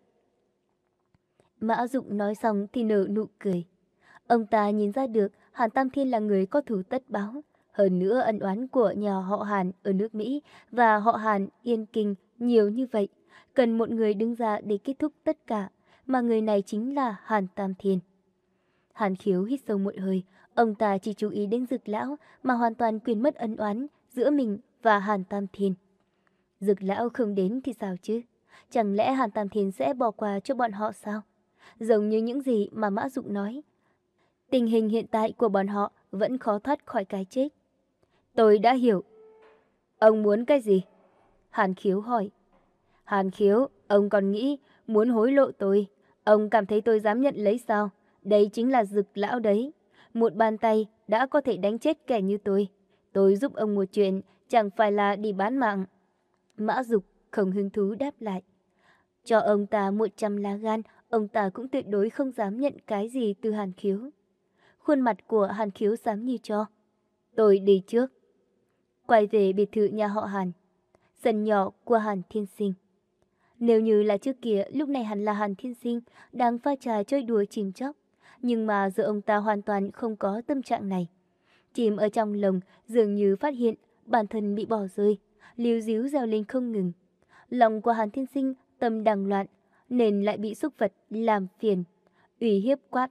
Mã Dục nói xong thì nở nụ cười. Ông ta nhìn ra được Hàn Tam Thiên là người có thù tất báo. Hơn nữa ân oán của nhà họ Hàn ở nước Mỹ và họ Hàn Yên Kinh nhiều như vậy. Cần một người đứng ra để kết thúc tất cả, mà người này chính là Hàn Tam Thiên. Hàn Khiếu hít sâu một hơi, ông ta chỉ chú ý đến Dực lão mà hoàn toàn quên mất ân oán giữa mình và Hàn Tam Thiên. Dực lão không đến thì sao chứ? Chẳng lẽ Hàn Tam Thiên sẽ bỏ qua cho bọn họ sao? Giống như những gì mà Mã Dục nói, tình hình hiện tại của bọn họ vẫn khó thoát khỏi cái chết. Tôi đã hiểu. Ông muốn cái gì? Hàn Khiếu hỏi. Hàn Khiếu, ông còn nghĩ muốn hối lộ tôi. Ông cảm thấy tôi dám nhận lấy sao? Đây chính là Dực lão đấy. Một bàn tay đã có thể đánh chết kẻ như tôi. Tôi giúp ông một chuyện, chẳng phải là đi bán mạng. Mã Dục không hứng thú đáp lại. Cho ông ta một trăm lá gan, ông ta cũng tuyệt đối không dám nhận cái gì từ Hàn Khiếu. Khuôn mặt của Hàn Khiếu xám như tro. Tôi đi trước. Quay về biệt thự nhà họ Hàn, sân nhỏ của Hàn Thiên Sinh. Nếu như là trước kia, lúc này hẳn là Hàn Thiên Sinh đang pha trà chơi đùa chìm chóc. Nhưng mà giờ ông ta hoàn toàn không có tâm trạng này. Chìm ở trong lồng dường như phát hiện bản thân bị bỏ rơi, líu díu reo lên không ngừng. Lòng của Hàn Thiên Sinh tâm đang loạn, nên lại bị súc vật làm phiền, ủy hiếp quát.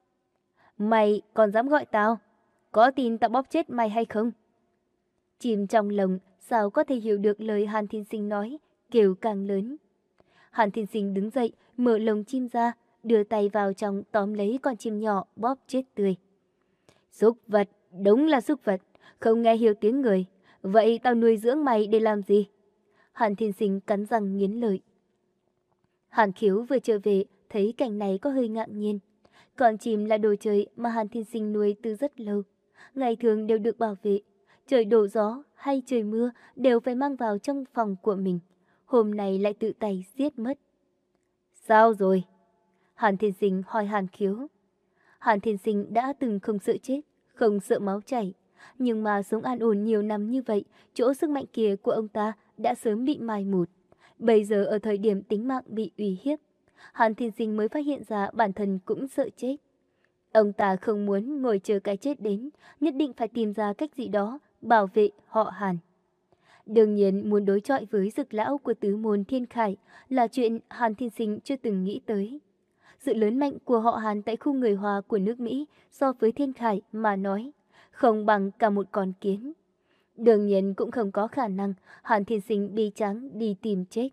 Mày còn dám gọi tao? Có tin tao bóp chết mày hay không? Chìm trong lồng sao có thể hiểu được lời Hàn Thiên Sinh nói, kêu càng lớn. Hàn Thiên Sinh đứng dậy, mở lồng chim ra, đưa tay vào trong tóm lấy con chim nhỏ bóp chết tươi. Súc vật, đúng là súc vật, không nghe hiểu tiếng người. Vậy tao nuôi dưỡng mày để làm gì? Hàn Thiên Sinh cắn răng nghiến lợi. Hàn Khiếu vừa trở về, thấy cảnh này có hơi ngạc nhiên. Con chim là đồ chơi mà Hàn Thiên Sinh nuôi từ rất lâu. Ngày thường đều được bảo vệ. Trời đổ gió hay trời mưa đều phải mang vào trong phòng của mình. Hôm nay lại tự tay giết mất. Sao rồi? Hàn Thiên Sinh hỏi Hàn Khiếu. Hàn Thiên Sinh đã từng không sợ chết, không sợ máu chảy. Nhưng mà sống an ổn nhiều năm như vậy, chỗ sức mạnh kia của ông ta đã sớm bị mai một. Bây giờ ở thời điểm tính mạng bị uy hiếp, Hàn Thiên Sinh mới phát hiện ra bản thân cũng sợ chết. Ông ta không muốn ngồi chờ cái chết đến, nhất định phải tìm ra cách gì đó bảo vệ họ Hàn. Đương nhiên muốn đối chọi với Dực lão của tứ môn Thiên Khải là chuyện Hàn Thiên Sinh chưa từng nghĩ tới. Sự lớn mạnh của họ Hàn tại khu người Hoa của nước Mỹ so với Thiên Khải mà nói, không bằng cả một con kiến. Đương nhiên cũng không có khả năng Hàn Thiên Sinh bi tráng đi tìm chết.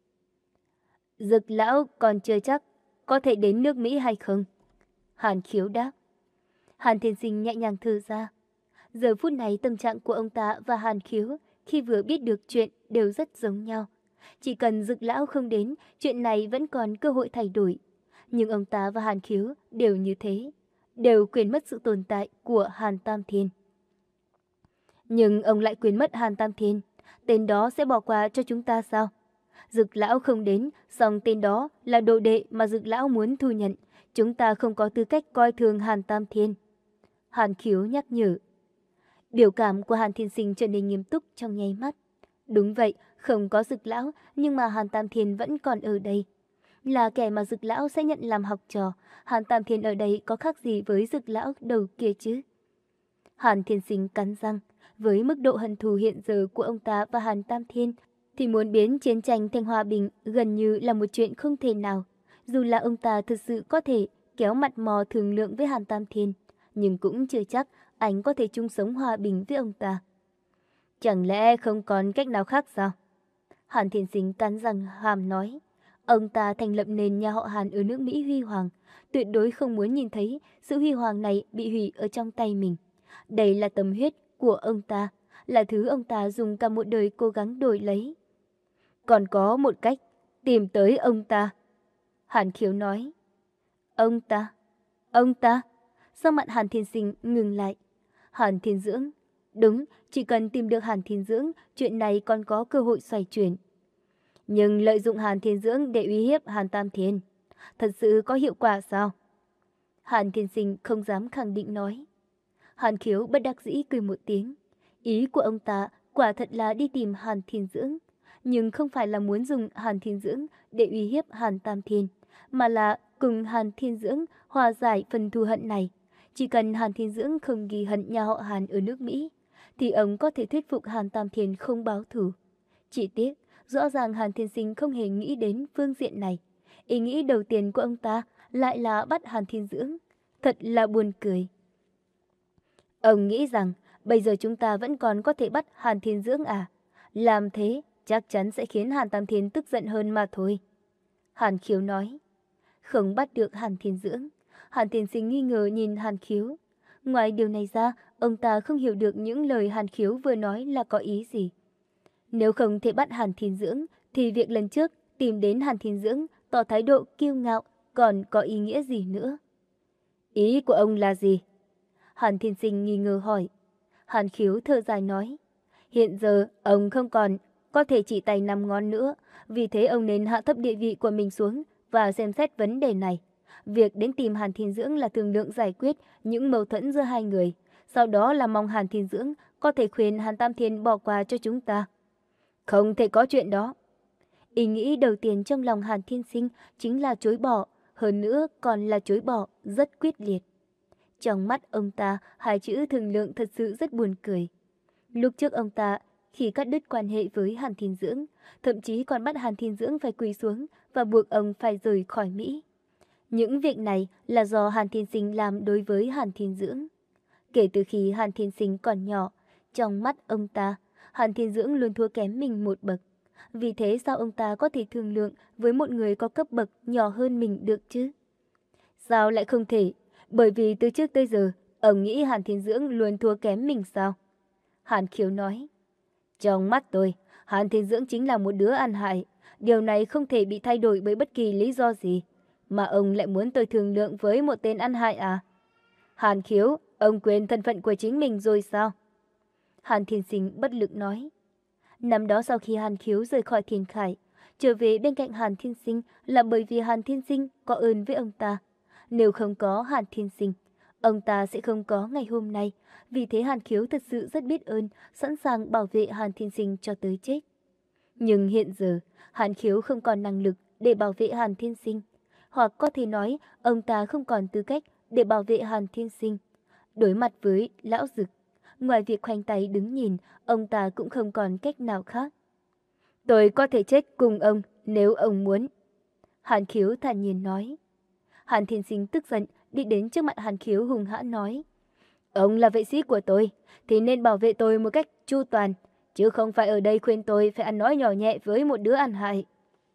Dực lão còn chưa chắc có thể đến nước Mỹ hay không? Hàn Khiếu đáp. Hàn Thiên Sinh nhẹ nhàng thở ra. Giờ phút này tâm trạng của ông ta và Hàn Khiếu khi vừa biết được chuyện đều rất giống nhau. Chỉ cần Dực lão không đến, chuyện này vẫn còn cơ hội thay đổi. Nhưng ông ta và Hàn Khiếu đều như thế, đều quên mất sự tồn tại của Hàn Tam Thiên. Nhưng ông lại quên mất Hàn Tam Thiên, tên đó sẽ bỏ qua cho chúng ta sao? Dực lão không đến, song tên đó là đồ đệ mà Dực lão muốn thu nhận. Chúng ta không có tư cách coi thường Hàn Tam Thiên. Hàn Khiếu nhắc nhở. Biểu cảm của Hàn Thiên Sinh trở nên nghiêm túc trong nháy mắt. Đúng vậy, không có Dực lão, nhưng mà Hàn Tam Thiên vẫn còn ở đây. Là kẻ mà Dực lão sẽ nhận làm học trò, Hàn Tam Thiên ở đây có khác gì với Dực lão đầu kia chứ? Hàn Thiên Sinh cắn răng, với mức độ hận thù hiện giờ của ông ta và Hàn Tam Thiên, thì muốn biến chiến tranh thành hòa bình gần như là một chuyện không thể nào. Dù là ông ta thực sự có thể kéo mặt mò thương lượng với Hàn Tam Thiên, nhưng cũng chưa chắc anh có thể chung sống hòa bình với ông ta. Chẳng lẽ không còn cách nào khác sao? Hàn Thiên Sinh cắn răng hàm nói. Ông ta thành lập nền nhà họ Hàn ở nước Mỹ huy hoàng, tuyệt đối không muốn nhìn thấy sự huy hoàng này bị hủy ở trong tay mình. Đây là tâm huyết của ông ta, là thứ ông ta dùng cả một đời cố gắng đổi lấy. Còn có một cách, tìm tới ông ta. Hàn Khiếu nói. Ông ta? Ông ta? Sao mặt Hàn Thiên Sinh ngừng lại? Hàn Thiên Dưỡng. Đúng, chỉ cần tìm được Hàn Thiên Dưỡng, chuyện này còn có cơ hội xoay chuyển. Nhưng lợi dụng Hàn Thiên Dưỡng để uy hiếp Hàn Tam Thiên, thật sự có hiệu quả sao? Hàn Thiên Sinh không dám khẳng định nói. Hàn Khiếu bất đắc dĩ cười một tiếng. Ý của ông ta quả thật là đi tìm Hàn Thiên Dưỡng, nhưng không phải là muốn dùng Hàn Thiên Dưỡng để uy hiếp Hàn Tam Thiên, mà là cùng Hàn Thiên Dưỡng hòa giải phần thù hận này. Chỉ cần Hàn Thiên Dưỡng không ghi hận nhà họ Hàn ở nước Mỹ, thì ông có thể thuyết phục Hàn Tam Thiên không báo thù. Chỉ tiếc, rõ ràng Hàn Thiên Sinh không hề nghĩ đến phương diện này. Ý nghĩ đầu tiên của ông ta lại là bắt Hàn Thiên Dưỡng. Thật là buồn cười. Ông nghĩ rằng bây giờ chúng ta vẫn còn có thể bắt Hàn Thiên Dưỡng à? Làm thế chắc chắn sẽ khiến Hàn Tam Thiên tức giận hơn mà thôi. Hàn Khiếu nói. Không bắt được Hàn Thiên Dưỡng. Hàn Thiên Sinh nghi ngờ nhìn Hàn Khiếu. Ngoài điều này ra, ông ta không hiểu được những lời Hàn Khiếu vừa nói là có ý gì. Nếu không thể bắt Hàn Thiên Dưỡng, thì việc lần trước tìm đến Hàn Thiên Dưỡng tỏ thái độ kiêu ngạo còn có ý nghĩa gì nữa? Ý của ông là gì? Hàn Thiên Sinh nghi ngờ hỏi. Hàn Khiếu thở dài nói. Hiện giờ ông không còn có thể chỉ tay năm ngón nữa, vì thế ông nên hạ thấp địa vị của mình xuống và xem xét vấn đề này. Việc đến tìm Hàn Thiên Dưỡng là thương lượng giải quyết những mâu thuẫn giữa hai người, sau đó là mong Hàn Thiên Dưỡng có thể khuyên Hàn Tam Thiên bỏ qua cho chúng ta. Không thể có chuyện đó. Ý nghĩ đầu tiên trong lòng Hàn Thiên Sinh chính là chối bỏ, hơn nữa còn là chối bỏ rất quyết liệt. Trong mắt ông ta, hai chữ thương lượng thật sự rất buồn cười. Lúc trước ông ta, khi cắt đứt quan hệ với Hàn Thiên Dưỡng, thậm chí còn bắt Hàn Thiên Dưỡng phải quỳ xuống và buộc ông phải rời khỏi Mỹ. Những việc này là do Hàn Thiên Sinh làm đối với Hàn Thiên Dưỡng. Kể từ khi Hàn Thiên Sinh còn nhỏ, trong mắt ông ta, Hàn Thiên Dưỡng luôn thua kém mình một bậc. Vì thế sao ông ta có thể thương lượng với một người có cấp bậc nhỏ hơn mình được chứ? Sao lại không thể? Bởi vì từ trước tới giờ, ông nghĩ Hàn Thiên Dưỡng luôn thua kém mình sao? Hàn Khiếu nói. Trong mắt tôi, Hàn Thiên Dưỡng chính là một đứa ăn hại. Điều này không thể bị thay đổi bởi bất kỳ lý do gì. Mà ông lại muốn tôi thương lượng với một tên ăn hại à? Hàn Khiếu, ông quên thân phận của chính mình rồi sao? Hàn Thiên Sinh bất lực nói. Năm đó sau khi Hàn Khiếu rời khỏi Thiên Khải, trở về bên cạnh Hàn Thiên Sinh là bởi vì Hàn Thiên Sinh có ơn với ông ta. Nếu không có Hàn Thiên Sinh, ông ta sẽ không có ngày hôm nay. Vì thế Hàn Khiếu thật sự rất biết ơn, sẵn sàng bảo vệ Hàn Thiên Sinh cho tới chết. Nhưng hiện giờ, Hàn Khiếu không còn năng lực để bảo vệ Hàn Thiên Sinh. Hoặc có thể nói, ông ta không còn tư cách để bảo vệ Hàn Thiên Sinh. Đối mặt với Lão Dực, ngoài việc khoanh tay đứng nhìn, ông ta cũng không còn cách nào khác. Tôi có thể chết cùng ông nếu ông muốn. Hàn Khiếu thản nhiên nói. Hàn Thiên Sinh tức giận, đi đến trước mặt Hàn Khiếu hùng hãn nói. Ông là vệ sĩ của tôi, thì nên bảo vệ tôi một cách chu toàn, chứ không phải ở đây khuyên tôi phải ăn nói nhỏ nhẹ với một đứa ăn hại.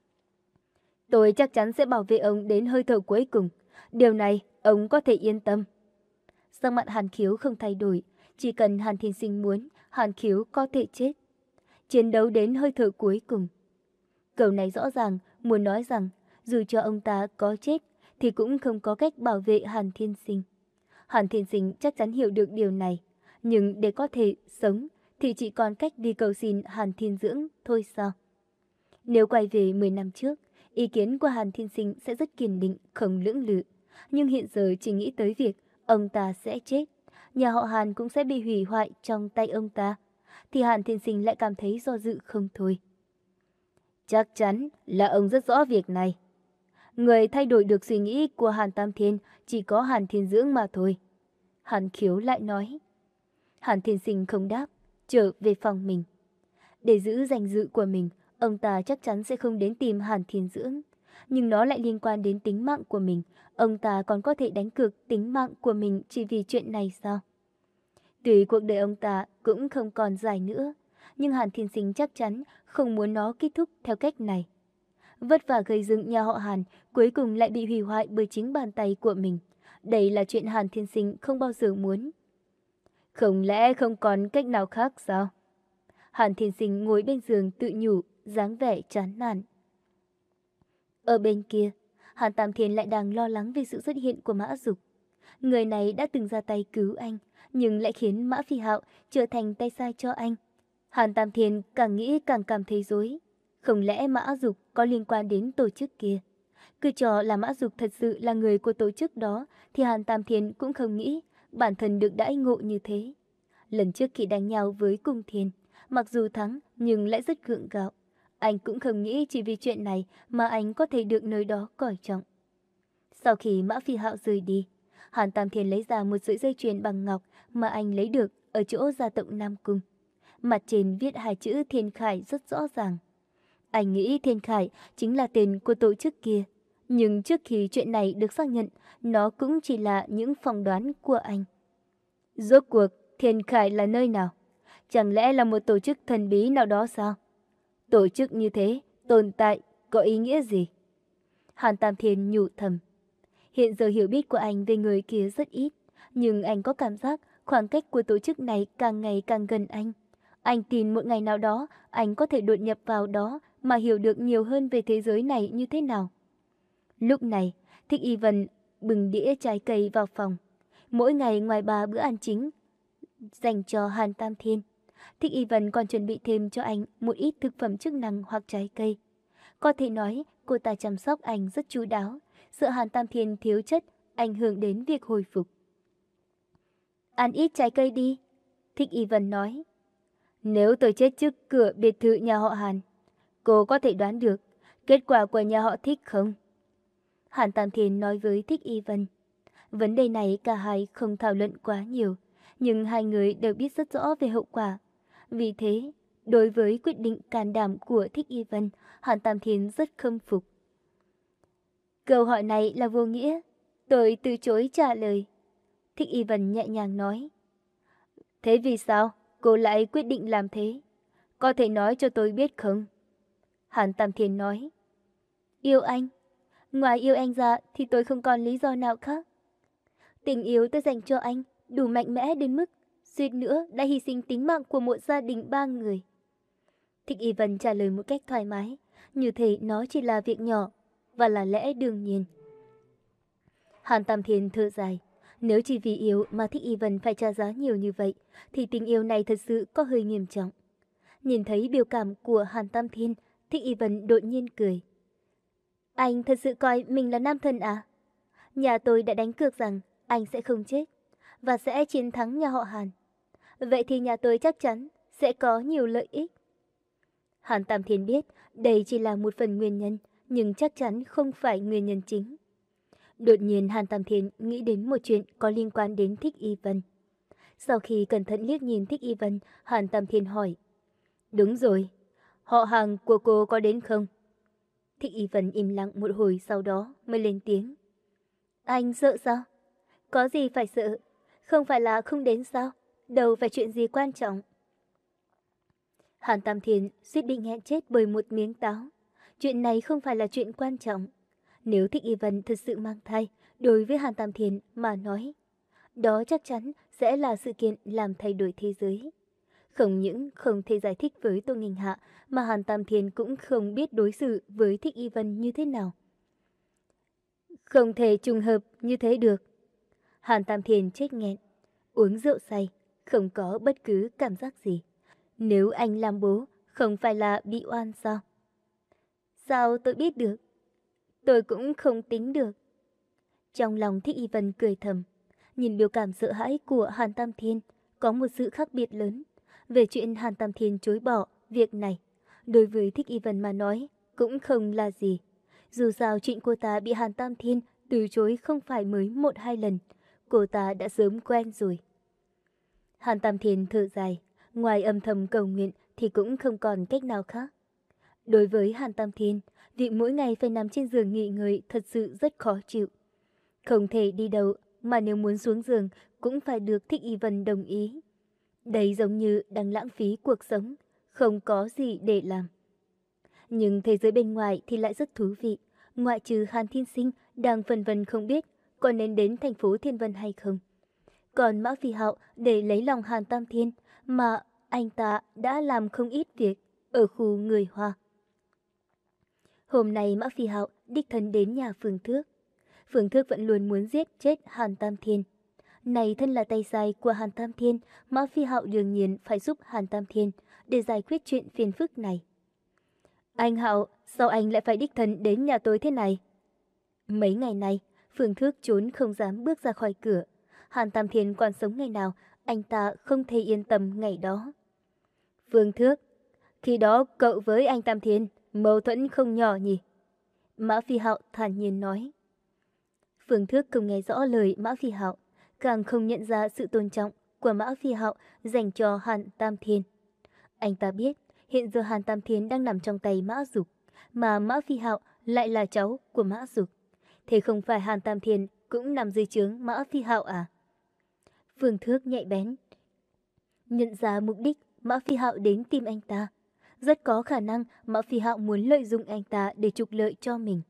Tôi chắc chắn sẽ bảo vệ ông đến hơi thở cuối cùng. Điều này, ông có thể yên tâm. Sắc mặt Hàn Khiếu không thay đổi, chỉ cần Hàn Thiên Sinh muốn, Hàn Khiếu có thể chết. Chiến đấu đến hơi thở cuối cùng. Câu này rõ ràng muốn nói rằng, dù cho ông ta có chết, thì cũng không có cách bảo vệ Hàn Thiên Sinh. Hàn Thiên Sinh chắc chắn hiểu được điều này, nhưng để có thể sống thì chỉ còn cách đi cầu xin Hàn Thiên Dưỡng thôi sao? Nếu quay về mười năm trước, ý kiến của Hàn Thiên Sinh sẽ rất kiên định, không lưỡng lự. Nhưng hiện giờ chỉ nghĩ tới việc ông ta sẽ chết, nhà họ Hàn cũng sẽ bị hủy hoại trong tay ông ta, thì Hàn Thiên Sinh lại cảm thấy do dự không thôi. Chắc chắn là ông rất rõ việc này. Người thay đổi được suy nghĩ của Hàn Tam Thiên chỉ có Hàn Thiên Dưỡng mà thôi. Hàn Khiếu lại nói. Hàn Thiên Sinh không đáp, trở về phòng mình. Để giữ danh dự của mình, ông ta chắc chắn sẽ không đến tìm Hàn Thiên Dưỡng. Nhưng nó lại liên quan đến tính mạng của mình. Ông ta còn có thể đánh cược tính mạng của mình chỉ vì chuyện này sao? Tuy cuộc đời ông ta cũng không còn dài nữa, nhưng Hàn Thiên Sinh chắc chắn không muốn nó kết thúc theo cách này. Vất vả gây dựng nhà họ Hàn cuối cùng lại bị hủy hoại bởi chính bàn tay của mình. Đây là chuyện Hàn Thiên Sinh không bao giờ muốn. Không lẽ không còn cách nào khác sao? Hàn Thiên Sinh ngồi bên giường tự nhủ, dáng vẻ chán nản. Ở bên kia, Hàn Tam Thiên lại đang lo lắng về sự xuất hiện của Mã Dục. Người này đã từng ra tay cứu anh, nhưng lại khiến Mã Phi Hạo trở thành tay sai cho anh. Hàn Tam Thiên càng nghĩ càng cảm thấy rối. Không lẽ Mã Dục có liên quan đến tổ chức kia? Cứ cho là Mã Dục thật sự là người của tổ chức đó, thì Hàn Tam Thiên cũng không nghĩ bản thân được đãi ngộ như thế. Lần trước khi đánh nhau với Cung Thiên, mặc dù thắng nhưng lại rất gượng gạo. Anh cũng không nghĩ chỉ vì chuyện này mà anh có thể được nơi đó coi trọng. Sau khi Mã Phi Hạo rời đi, Hàn Tam Thiên lấy ra một sợi dây chuyền bằng ngọc mà anh lấy được ở chỗ gia tộc Nam Cung. Mặt trên viết hai chữ Thiên Khải rất rõ ràng. Anh nghĩ Thiên Khải chính là tên của tổ chức kia. Nhưng trước khi chuyện này được xác nhận, nó cũng chỉ là những phỏng đoán của anh. Rốt cuộc, Thiên Khải là nơi nào? Chẳng lẽ là một tổ chức thần bí nào đó sao? Tổ chức như thế, tồn tại, có ý nghĩa gì? Hàn Tam Thiên nhủ thầm. Hiện giờ hiểu biết của anh về người kia rất ít, nhưng anh có cảm giác khoảng cách của tổ chức này càng ngày càng gần anh. Anh tin một ngày nào đó, anh có thể đột nhập vào đó mà hiểu được nhiều hơn về thế giới này như thế nào. Lúc này, Thích Y Vân bưng đĩa trái cây vào phòng. Mỗi ngày ngoài ba bữa ăn chính dành cho Hàn Tam Thiên, Thích Y Vân còn chuẩn bị thêm cho anh một ít thực phẩm chức năng hoặc trái cây. Có thể nói cô ta chăm sóc anh rất chu đáo, sợ Hàn Tam Thiên thiếu chất ảnh hưởng đến việc hồi phục. Ăn ít trái cây đi, Thích Y Vân nói. Nếu tôi chết trước cửa biệt thự nhà họ Hàn, cô có thể đoán được kết quả của nhà họ Thích không? Hàn Tam Thiên nói với Thích Y Vân. Vấn đề này cả hai không thảo luận quá nhiều, nhưng hai người đều biết rất rõ về hậu quả. Vì thế, đối với quyết định can đảm của Thích Y Vân, Hàn Tam Thiên rất khâm phục. Câu hỏi này là vô nghĩa, tôi từ chối trả lời. Thích Y Vân nhẹ nhàng nói. Thế vì sao cô lại quyết định làm thế? Có thể nói cho tôi biết không? Hàn Tam Thiên nói. Yêu anh. Ngoài yêu anh ra thì tôi không còn lý do nào khác. Tình yêu tôi dành cho anh đủ mạnh mẽ đến mức suýt nữa đã hy sinh tính mạng của một gia đình ba người. Thích Y Vân trả lời một cách thoải mái, như thể nó chỉ là việc nhỏ và là lẽ đương nhiên. Hàn Tam Thiên thở dài. Nếu chỉ vì yêu mà Thích Y Vân phải trả giá nhiều như vậy, thì tình yêu này thật sự có hơi nghiêm trọng. Nhìn thấy biểu cảm của Hàn Tam Thiên, Thích Y Vân đột nhiên cười. Anh thật sự coi mình là nam thần à? Nhà tôi đã đánh cược rằng anh sẽ không chết. và sẽ chiến thắng nhà họ Hàn. Vậy thì nhà tôi chắc chắn sẽ có nhiều lợi ích. Hàn Tam Thiên biết đây chỉ là một phần nguyên nhân, nhưng chắc chắn không phải nguyên nhân chính. Đột nhiên Hàn Tam Thiên nghĩ đến một chuyện có liên quan đến Thích Y Vân. Sau khi cẩn thận liếc nhìn Thích Y Vân, Hàn Tam Thiên hỏi. Đúng rồi, họ hàng của cô có đến không? Thích Y Vân im lặng một hồi, sau đó mới lên tiếng. Anh sợ sao? Có gì phải sợ? Không phải là không đến sao? Đâu phải chuyện gì quan trọng. Hàn Tam Thiên suýt bị nghẹn chết bởi một miếng táo. Chuyện này không phải là chuyện quan trọng. Nếu Thích Y Vân thật sự mang thai, đối với Hàn Tam Thiên mà nói, đó chắc chắn sẽ là sự kiện làm thay đổi thế giới. Không những không thể giải thích với Tô Nghinh Hạ, mà Hàn Tam Thiên cũng không biết đối xử với Thích Y Vân như thế nào. Không thể trùng hợp như thế được. Hàn Tam Thiên chết nghẹn, uống rượu say, không có bất cứ cảm giác gì. Nếu anh làm bố, không phải là bị oan sao? Sao tôi biết được? Tôi cũng không tính được. Trong lòng Thích Y Vân cười thầm, nhìn biểu cảm sợ hãi của Hàn Tam Thiên, có một sự khác biệt lớn. Về chuyện Hàn Tam Thiên chối bỏ việc này, đối với Thích Y Vân mà nói, cũng không là gì. Dù sao chuyện cô ta bị Hàn Tam Thiên từ chối không phải mới một hai lần, cô ta đã sớm quen rồi. Hàn Tam Thiên thở dài, ngoài âm thầm cầu nguyện thì cũng không còn cách nào khác. Đối với Hàn Tam Thiên, việc mỗi ngày phải nằm trên giường nghỉ ngơi thật sự rất khó chịu. Không thể đi đâu, mà nếu muốn xuống giường cũng phải được Thích Y Vân đồng ý. Đây giống như đang lãng phí cuộc sống, không có gì để làm. Nhưng thế giới bên ngoài thì lại rất thú vị. Ngoại trừ Hàn Thiên Sinh đang phân vân không biết có nên đến thành phố Thiên Vân hay không. Còn Mã Phi Hạo để lấy lòng Hàn Tam Thiên mà anh ta đã làm không ít việc ở khu người Hoa. Hôm nay Mã Phi Hạo đích thân đến nhà Phương Thước. Phương Thước vẫn luôn muốn giết chết Hàn Tam Thiên. Này thân là tay sai của Hàn Tam Thiên, Mã Phi Hạo đương nhiên phải giúp Hàn Tam Thiên để giải quyết chuyện phiền phức này. Anh Hạo, sao anh lại phải đích thân đến nhà tôi thế này? Mấy ngày nay, Phương Thước trốn không dám bước ra khỏi cửa. Hàn Tam Thiên còn sống ngày nào, anh ta không thể yên tâm ngày đó. Phương Thước, khi đó cậu với anh Tam Thiên mâu thuẫn không nhỏ nhỉ? Mã Phi Hạo thản nhiên nói. Phương Thước không nghe rõ lời Mã Phi Hạo, càng không nhận ra sự tôn trọng của Mã Phi Hạo dành cho Hàn Tam Thiên. Anh ta biết hiện giờ Hàn Tam Thiên đang nằm trong tay Mã Dục, mà Mã Phi Hạo lại là cháu của Mã Dục. Thế không phải Hàn Tam Thiên cũng nằm dưới trướng Mã Phi Hạo à? Phương Thước nhạy bén, nhận ra mục đích Mã Phi Hạo đến tìm anh ta. Rất có khả năng Mã Phi Hạo muốn lợi dụng anh ta để trục lợi cho mình.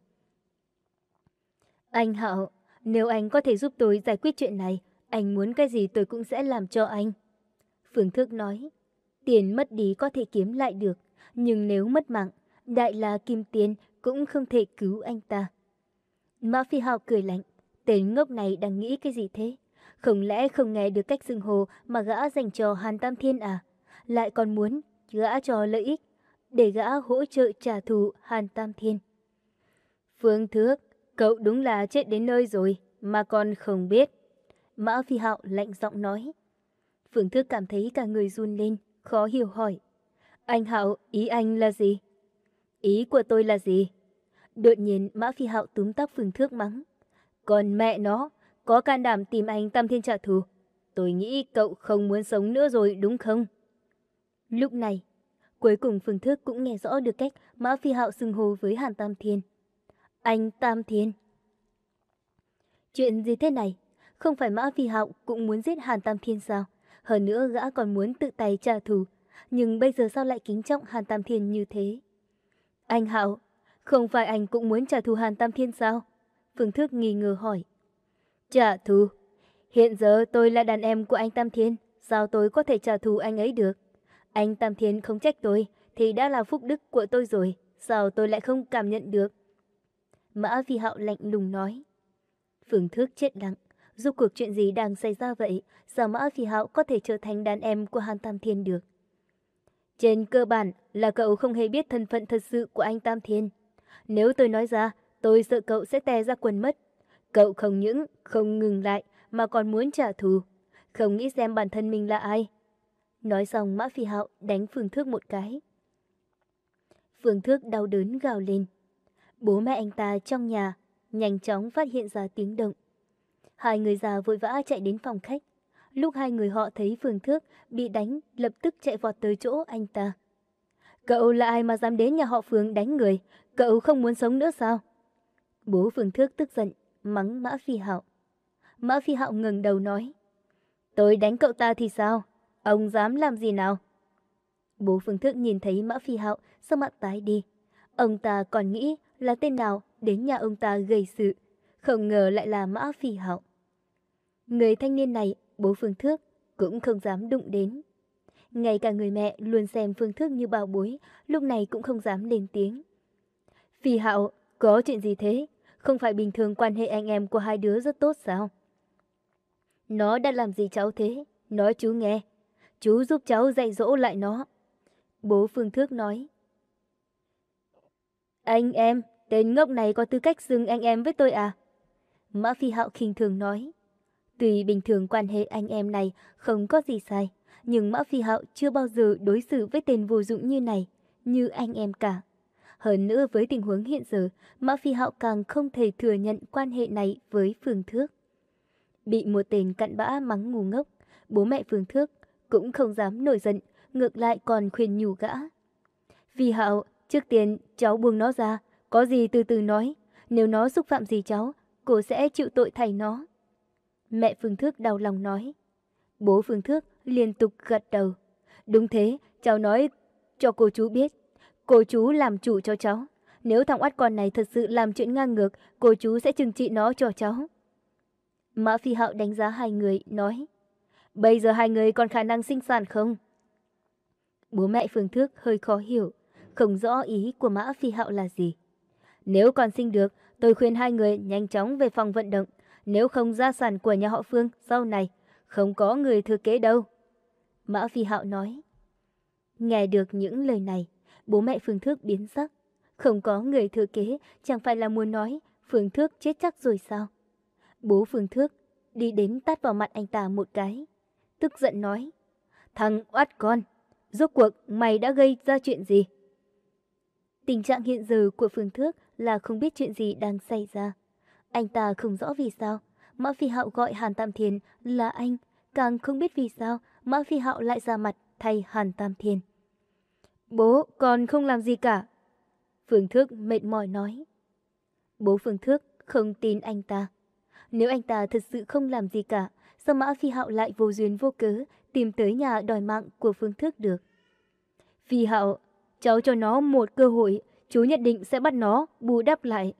Anh Hạo, nếu anh có thể giúp tôi giải quyết chuyện này, anh muốn cái gì tôi cũng sẽ làm cho anh. Phương Thước nói, tiền mất đi có thể kiếm lại được, nhưng nếu mất mạng, đại là kim tiền cũng không thể cứu anh ta. Mã Phi Hạo cười lạnh, tên ngốc này đang nghĩ cái gì thế? Không lẽ không nghe được cách xưng hô mà gã dành cho Hàn Tam Thiên à? Lại còn muốn gã cho lợi ích, để gã hỗ trợ trả thù Hàn Tam Thiên. Phương Thước, cậu đúng là chết đến nơi rồi, mà còn không biết. Mã Phi Hạo lạnh giọng nói. Phương Thước cảm thấy cả người run lên, khó hiểu hỏi. Anh Hạo, ý anh là gì? Ý của tôi là gì? Đột nhiên Mã Phi Hạo túm tóc Phương Thước mắng. Còn mẹ nó, có can đảm tìm anh Tam Thiên trả thù. Tôi nghĩ cậu không muốn sống nữa rồi đúng không? Lúc này, cuối cùng Phương Thước cũng nghe rõ được cách Mã Phi Hạo xưng hô với Hàn Tam Thiên. Anh Tam Thiên. Chuyện gì thế này? Không phải Mã Phi Hạo cũng muốn giết Hàn Tam Thiên sao? Hơn nữa gã còn muốn tự tay trả thù. Nhưng bây giờ sao lại kính trọng Hàn Tam Thiên như thế? Anh Hạo, không phải anh cũng muốn trả thù Hàn Tam Thiên sao? Phương Thước nghi ngờ hỏi. Trả thù? Hiện giờ tôi là đàn em của anh Tam Thiên, sao tôi có thể trả thù anh ấy được? Anh Tam Thiên không trách tôi thì đã là phúc đức của tôi rồi, sao tôi lại không cảm nhận được? Mã Phi Hạo lạnh lùng nói. Phương Thước chết lặng, rốt cuộc chuyện gì đang xảy ra vậy? Sao Mã Phi Hạo có thể trở thành đàn em của Hàn Tam Thiên được? Trên cơ bản là cậu không hề biết thân phận thật sự của anh Tam Thiên. Nếu tôi nói ra, tôi sợ cậu sẽ tè ra quần mất. Cậu không những không ngừng lại mà còn muốn trả thù. không nghĩ xem bản thân mình là ai. Nói xong Mã Phi Hạo đánh Phương Thước một cái. Phương Thước đau đớn gào lên. Bố mẹ anh ta trong nhà nhanh chóng phát hiện ra tiếng động. Hai người già vội vã chạy đến phòng khách. Lúc hai người họ thấy Phương Thước bị đánh, lập tức chạy vọt tới chỗ anh ta. Cậu là ai mà dám đến nhà họ Phương đánh người? Cậu không muốn sống nữa sao? Bố Phương Thước tức giận, mắng Mã Phi Hạo. Mã Phi Hạo ngẩng đầu nói. Tôi đánh cậu ta thì sao? Ông dám làm gì nào? Bố Phương Thước nhìn thấy Mã Phi Hạo, sắc mặt tái đi. Ông ta còn nghĩ là tên nào đến nhà ông ta gây sự, không ngờ lại là Mã Phi Hạo. Người thanh niên này, bố Phương Thước cũng không dám đụng đến. Ngay cả người mẹ luôn xem Phương Thước như bảo bối, lúc này cũng không dám lên tiếng. Phi Hạo, có chuyện gì thế? Không phải bình thường quan hệ anh em của hai đứa rất tốt sao? Nó đã làm gì cháu thế? Nói chú nghe. Chú giúp cháu dạy dỗ lại nó. Bố Phương Thước nói. Anh em, tên ngốc này có tư cách xưng anh em với tôi à? Mã Phi Hạo khinh thường nói. Tuy bình thường quan hệ anh em này không có gì sai, nhưng Mã Phi Hạo chưa bao giờ đối xử với tên vô dụng như này, như anh em cả. Hơn nữa với tình huống hiện giờ, Mã Phi Hạo càng không thể thừa nhận quan hệ này với Phương Thước. Bị một tên cặn bã mắng ngu ngốc, bố mẹ Phương Thước cũng không dám nổi giận, ngược lại còn khuyên nhủ gã. Phi Hạo, trước tiên cháu buông nó ra, có gì từ từ nói, nếu nó xúc phạm gì cháu, cô sẽ chịu tội thay nó. Mẹ Phương Thước đau lòng nói. Bố Phương Thước liên tục gật đầu. Đúng thế, cháu nói cho cô chú biết. Cô chú làm chủ cho cháu. Nếu thằng oát con này thật sự làm chuyện ngang ngược, cô chú sẽ trừng trị nó cho cháu. Mã Phi Hạo đánh giá hai người, nói. Bây giờ hai người còn khả năng sinh sản không? Bố mẹ Phương Thước hơi khó hiểu, không rõ ý của Mã Phi Hạo là gì. Nếu còn sinh được, tôi khuyên hai người nhanh chóng về phòng vận động. Nếu không, gia sản của nhà họ Phương sau này không có người thừa kế đâu. Mã Phi Hạo nói. Nghe được những lời này, bố mẹ Phương Thước biến sắc. Không có người thừa kế, chẳng phải là muốn nói Phương Thước chết chắc rồi sao? Bố Phương Thước đi đến tát vào mặt anh ta một cái, tức giận nói. Thằng oát con, rốt cuộc mày đã gây ra chuyện gì? Tình trạng hiện giờ của Phương Thước là không biết chuyện gì đang xảy ra. Anh ta không rõ vì sao Mã Phi Hạo gọi Hàn Tam Thiên là anh, càng không biết vì sao Mã Phi Hạo lại ra mặt thay Hàn Tam Thiên. Bố, con không làm gì cả. Phương Thước mệt mỏi nói. Bố Phương Thước không tin anh ta. Nếu anh ta thật sự không làm gì cả, sao Mã Phi Hạo lại vô duyên vô cớ tìm tới nhà đòi mạng của Phương Thước được? Phi Hạo, cháu cho nó một cơ hội, chú nhất định sẽ bắt nó bù đắp lại.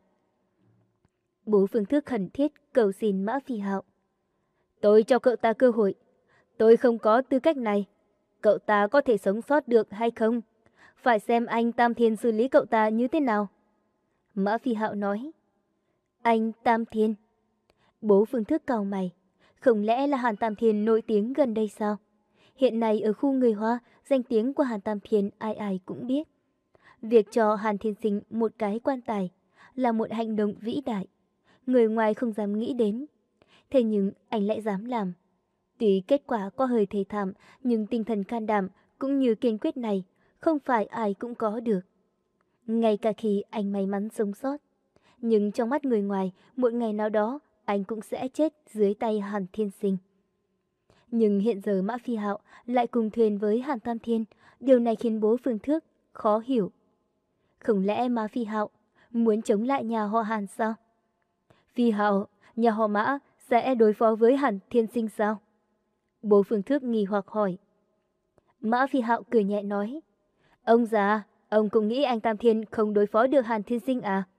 Bố Phương Thước khẩn thiết cầu xin Mã Phi Hạo. Tôi cho cậu ta cơ hội. Tôi không có tư cách này. Cậu ta có thể sống sót được hay không? Phải xem anh Tam Thiên xử lý cậu ta như thế nào. Mã Phi Hạo nói. Anh Tam Thiên. Bố Phương Thước cau mày. Không lẽ là Hàn Tam Thiên nổi tiếng gần đây sao? Hiện nay ở khu người Hoa, danh tiếng của Hàn Tam Thiên ai ai cũng biết. Việc cho Hàn Thiên Sinh một cái quan tài là một hành động vĩ đại. Người ngoài không dám nghĩ đến. Thế nhưng anh lại dám làm. Tuy kết quả có hơi thê thảm, nhưng tinh thần can đảm cũng như kiên quyết này không phải ai cũng có được. Ngay cả khi anh may mắn sống sót, nhưng trong mắt người ngoài, một ngày nào đó anh cũng sẽ chết dưới tay Hàn Thiên Sinh. Nhưng hiện giờ Mã Phi Hạo lại cùng thuyền với Hàn Tam Thiên, điều này khiến bố Phương Thước khó hiểu. Không lẽ Mã Phi Hạo muốn chống lại nhà họ Hàn sao? Phi Hạo, nhà họ Mã sẽ đối phó với Hàn Thiên Sinh sao? Bố Phương Thước nghi hoặc hỏi. Mã Phi Hạo cười nhẹ nói. Ông già, ông cũng nghĩ anh Tam Thiên không đối phó được Hàn Thiên Sinh à?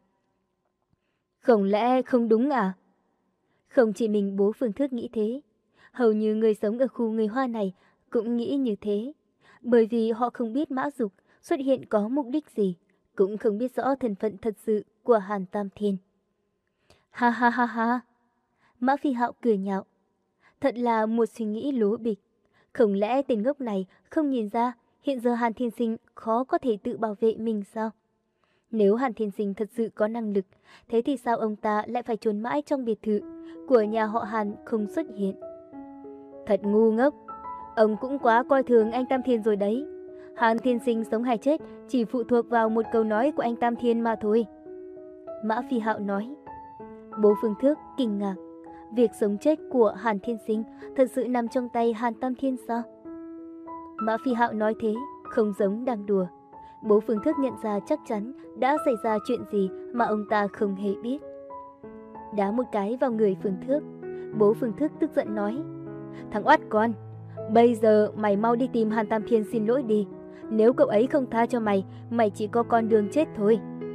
Không lẽ không đúng à? Không chỉ mình bố Phương Thước nghĩ thế. Hầu như người sống ở khu người Hoa này cũng nghĩ như thế. Bởi vì họ không biết Mã Dục xuất hiện có mục đích gì, cũng không biết rõ thân phận thật sự của Hàn Tam Thiên. Ha ha ha ha. Mã Phi Hạo cười nhạo. Thật là một suy nghĩ lố bịch. Không lẽ tên ngốc này không nhìn ra hiện giờ Hàn Thiên Sinh khó có thể tự bảo vệ mình sao? Nếu Hàn Thiên Sinh thật sự có năng lực, thế thì sao ông ta lại phải trốn mãi trong biệt thự của nhà họ Hàn không xuất hiện? Thật ngu ngốc. Ông cũng quá coi thường anh Tam Thiên rồi đấy. Hàn Thiên Sinh sống hay chết chỉ phụ thuộc vào một câu nói của anh Tam Thiên mà thôi. Mã Phi Hạo nói. Bố Phương Thước kinh ngạc. Việc sống chết của Hàn Thiên Sinh thật sự nằm trong tay Hàn Tam Thiên sao? Mã Phi Hạo nói thế, không giống đang đùa. Bố Phương Thước nhận ra chắc chắn đã xảy ra chuyện gì mà ông ta không hề biết. Đá một cái vào người Phương Thước, bố Phương Thước tức giận nói. Thằng oát con, bây giờ mày mau đi tìm Hàn Tam Thiên xin lỗi đi. Nếu cậu ấy không tha cho mày, mày chỉ có con đường chết thôi.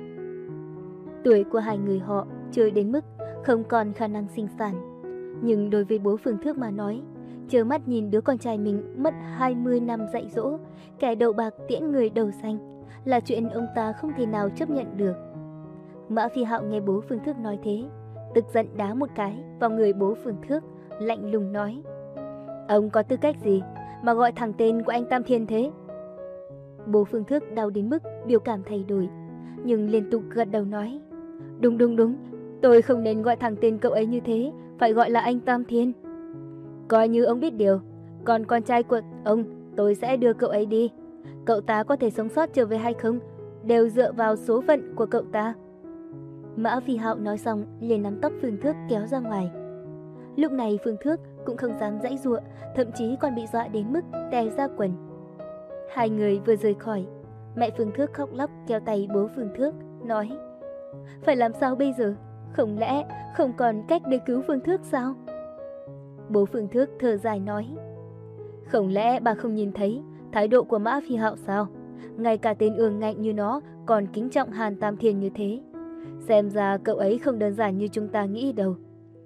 Tuổi của hai người họ chưa đến mức không còn khả năng sinh sản. Nhưng đối với bố Phương Thước mà nói, trơ mắt nhìn đứa con trai mình mất hai mươi năm dạy dỗ, kẻ đầu bạc tiễn người đầu xanh, là chuyện ông ta không thể nào chấp nhận được. Mã Phi Hạo nghe bố Phương Thước nói thế, tức giận đá một cái vào người bố Phương Thước, lạnh lùng nói. Ông có tư cách gì mà gọi thẳng tên của anh Tam Thiên thế? Bố Phương Thước đau đến mức biểu cảm thay đổi, nhưng liên tục gật đầu nói. Đúng đúng đúng, tôi không nên gọi thẳng tên cậu ấy như thế, phải gọi là anh Tam Thiên. Coi như ông biết điều, còn con trai của ông tôi sẽ đưa cậu ấy đi. Cậu ta có thể sống sót trở về hay không đều dựa vào số phận của cậu ta. Mã Phi Hạo nói xong liền nắm tóc Phương Thước kéo ra ngoài. Lúc này Phương Thước cũng không dám giãy giụa, thậm chí còn bị dọa đến mức tè ra quần. Hai người vừa rời khỏi, mẹ Phương Thước khóc lóc kéo tay bố Phương Thước, nói. Phải làm sao bây giờ? Không lẽ không còn cách để cứu Phương Thước sao? Bố Phương Thước thở dài nói. Không lẽ bà không nhìn thấy thái độ của Mã Phi Hạo sao? Ngay cả tên ương ngạnh như nó còn kính trọng Hàn Tam Thiên như thế. Xem ra cậu ấy không đơn giản như chúng ta nghĩ đâu.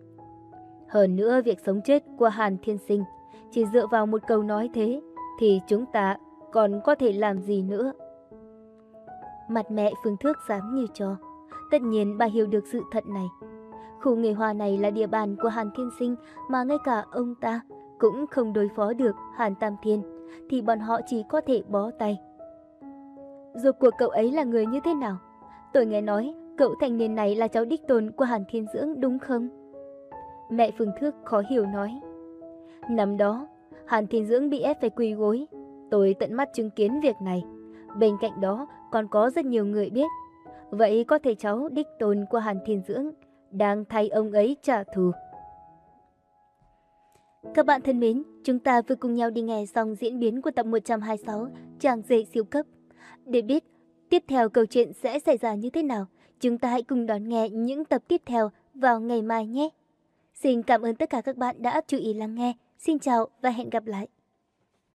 Hơn nữa việc sống chết của Hàn Thiên Sinh chỉ dựa vào một câu nói thế thì chúng ta còn có thể làm gì nữa? Mặt mẹ Phương Thước xám như tro. Tất nhiên bà hiểu được sự thật này. Khu người Hoa này là địa bàn của Hàn Thiên Sinh mà ngay cả ông ta cũng không đối phó được Hàn Tam Thiên, thì bọn họ chỉ có thể bó tay. Rốt cuộc cậu ấy là người như thế nào? Tôi nghe nói cậu thanh niên này là cháu đích tôn của Hàn Thiên Dưỡng đúng không? Mẹ Phương Thước khó hiểu nói. Năm đó, Hàn Thiên Dưỡng bị ép phải quỳ gối. Tôi tận mắt chứng kiến việc này. Bên cạnh đó còn có rất nhiều người biết. Vậy có thể cháu đích tôn của Hàn Thiên Dưỡng đang thay ông ấy trả thù. Các bạn thân mến, chúng ta vừa cùng nhau đi nghe xong diễn biến của tập một trăm hai mươi sáu Chàng rể siêu cấp. Để biết tiếp theo câu chuyện sẽ xảy ra như thế nào, chúng ta hãy cùng đón nghe những tập tiếp theo vào ngày mai nhé. Xin cảm ơn tất cả các bạn đã chú ý lắng nghe. Xin chào và hẹn gặp lại.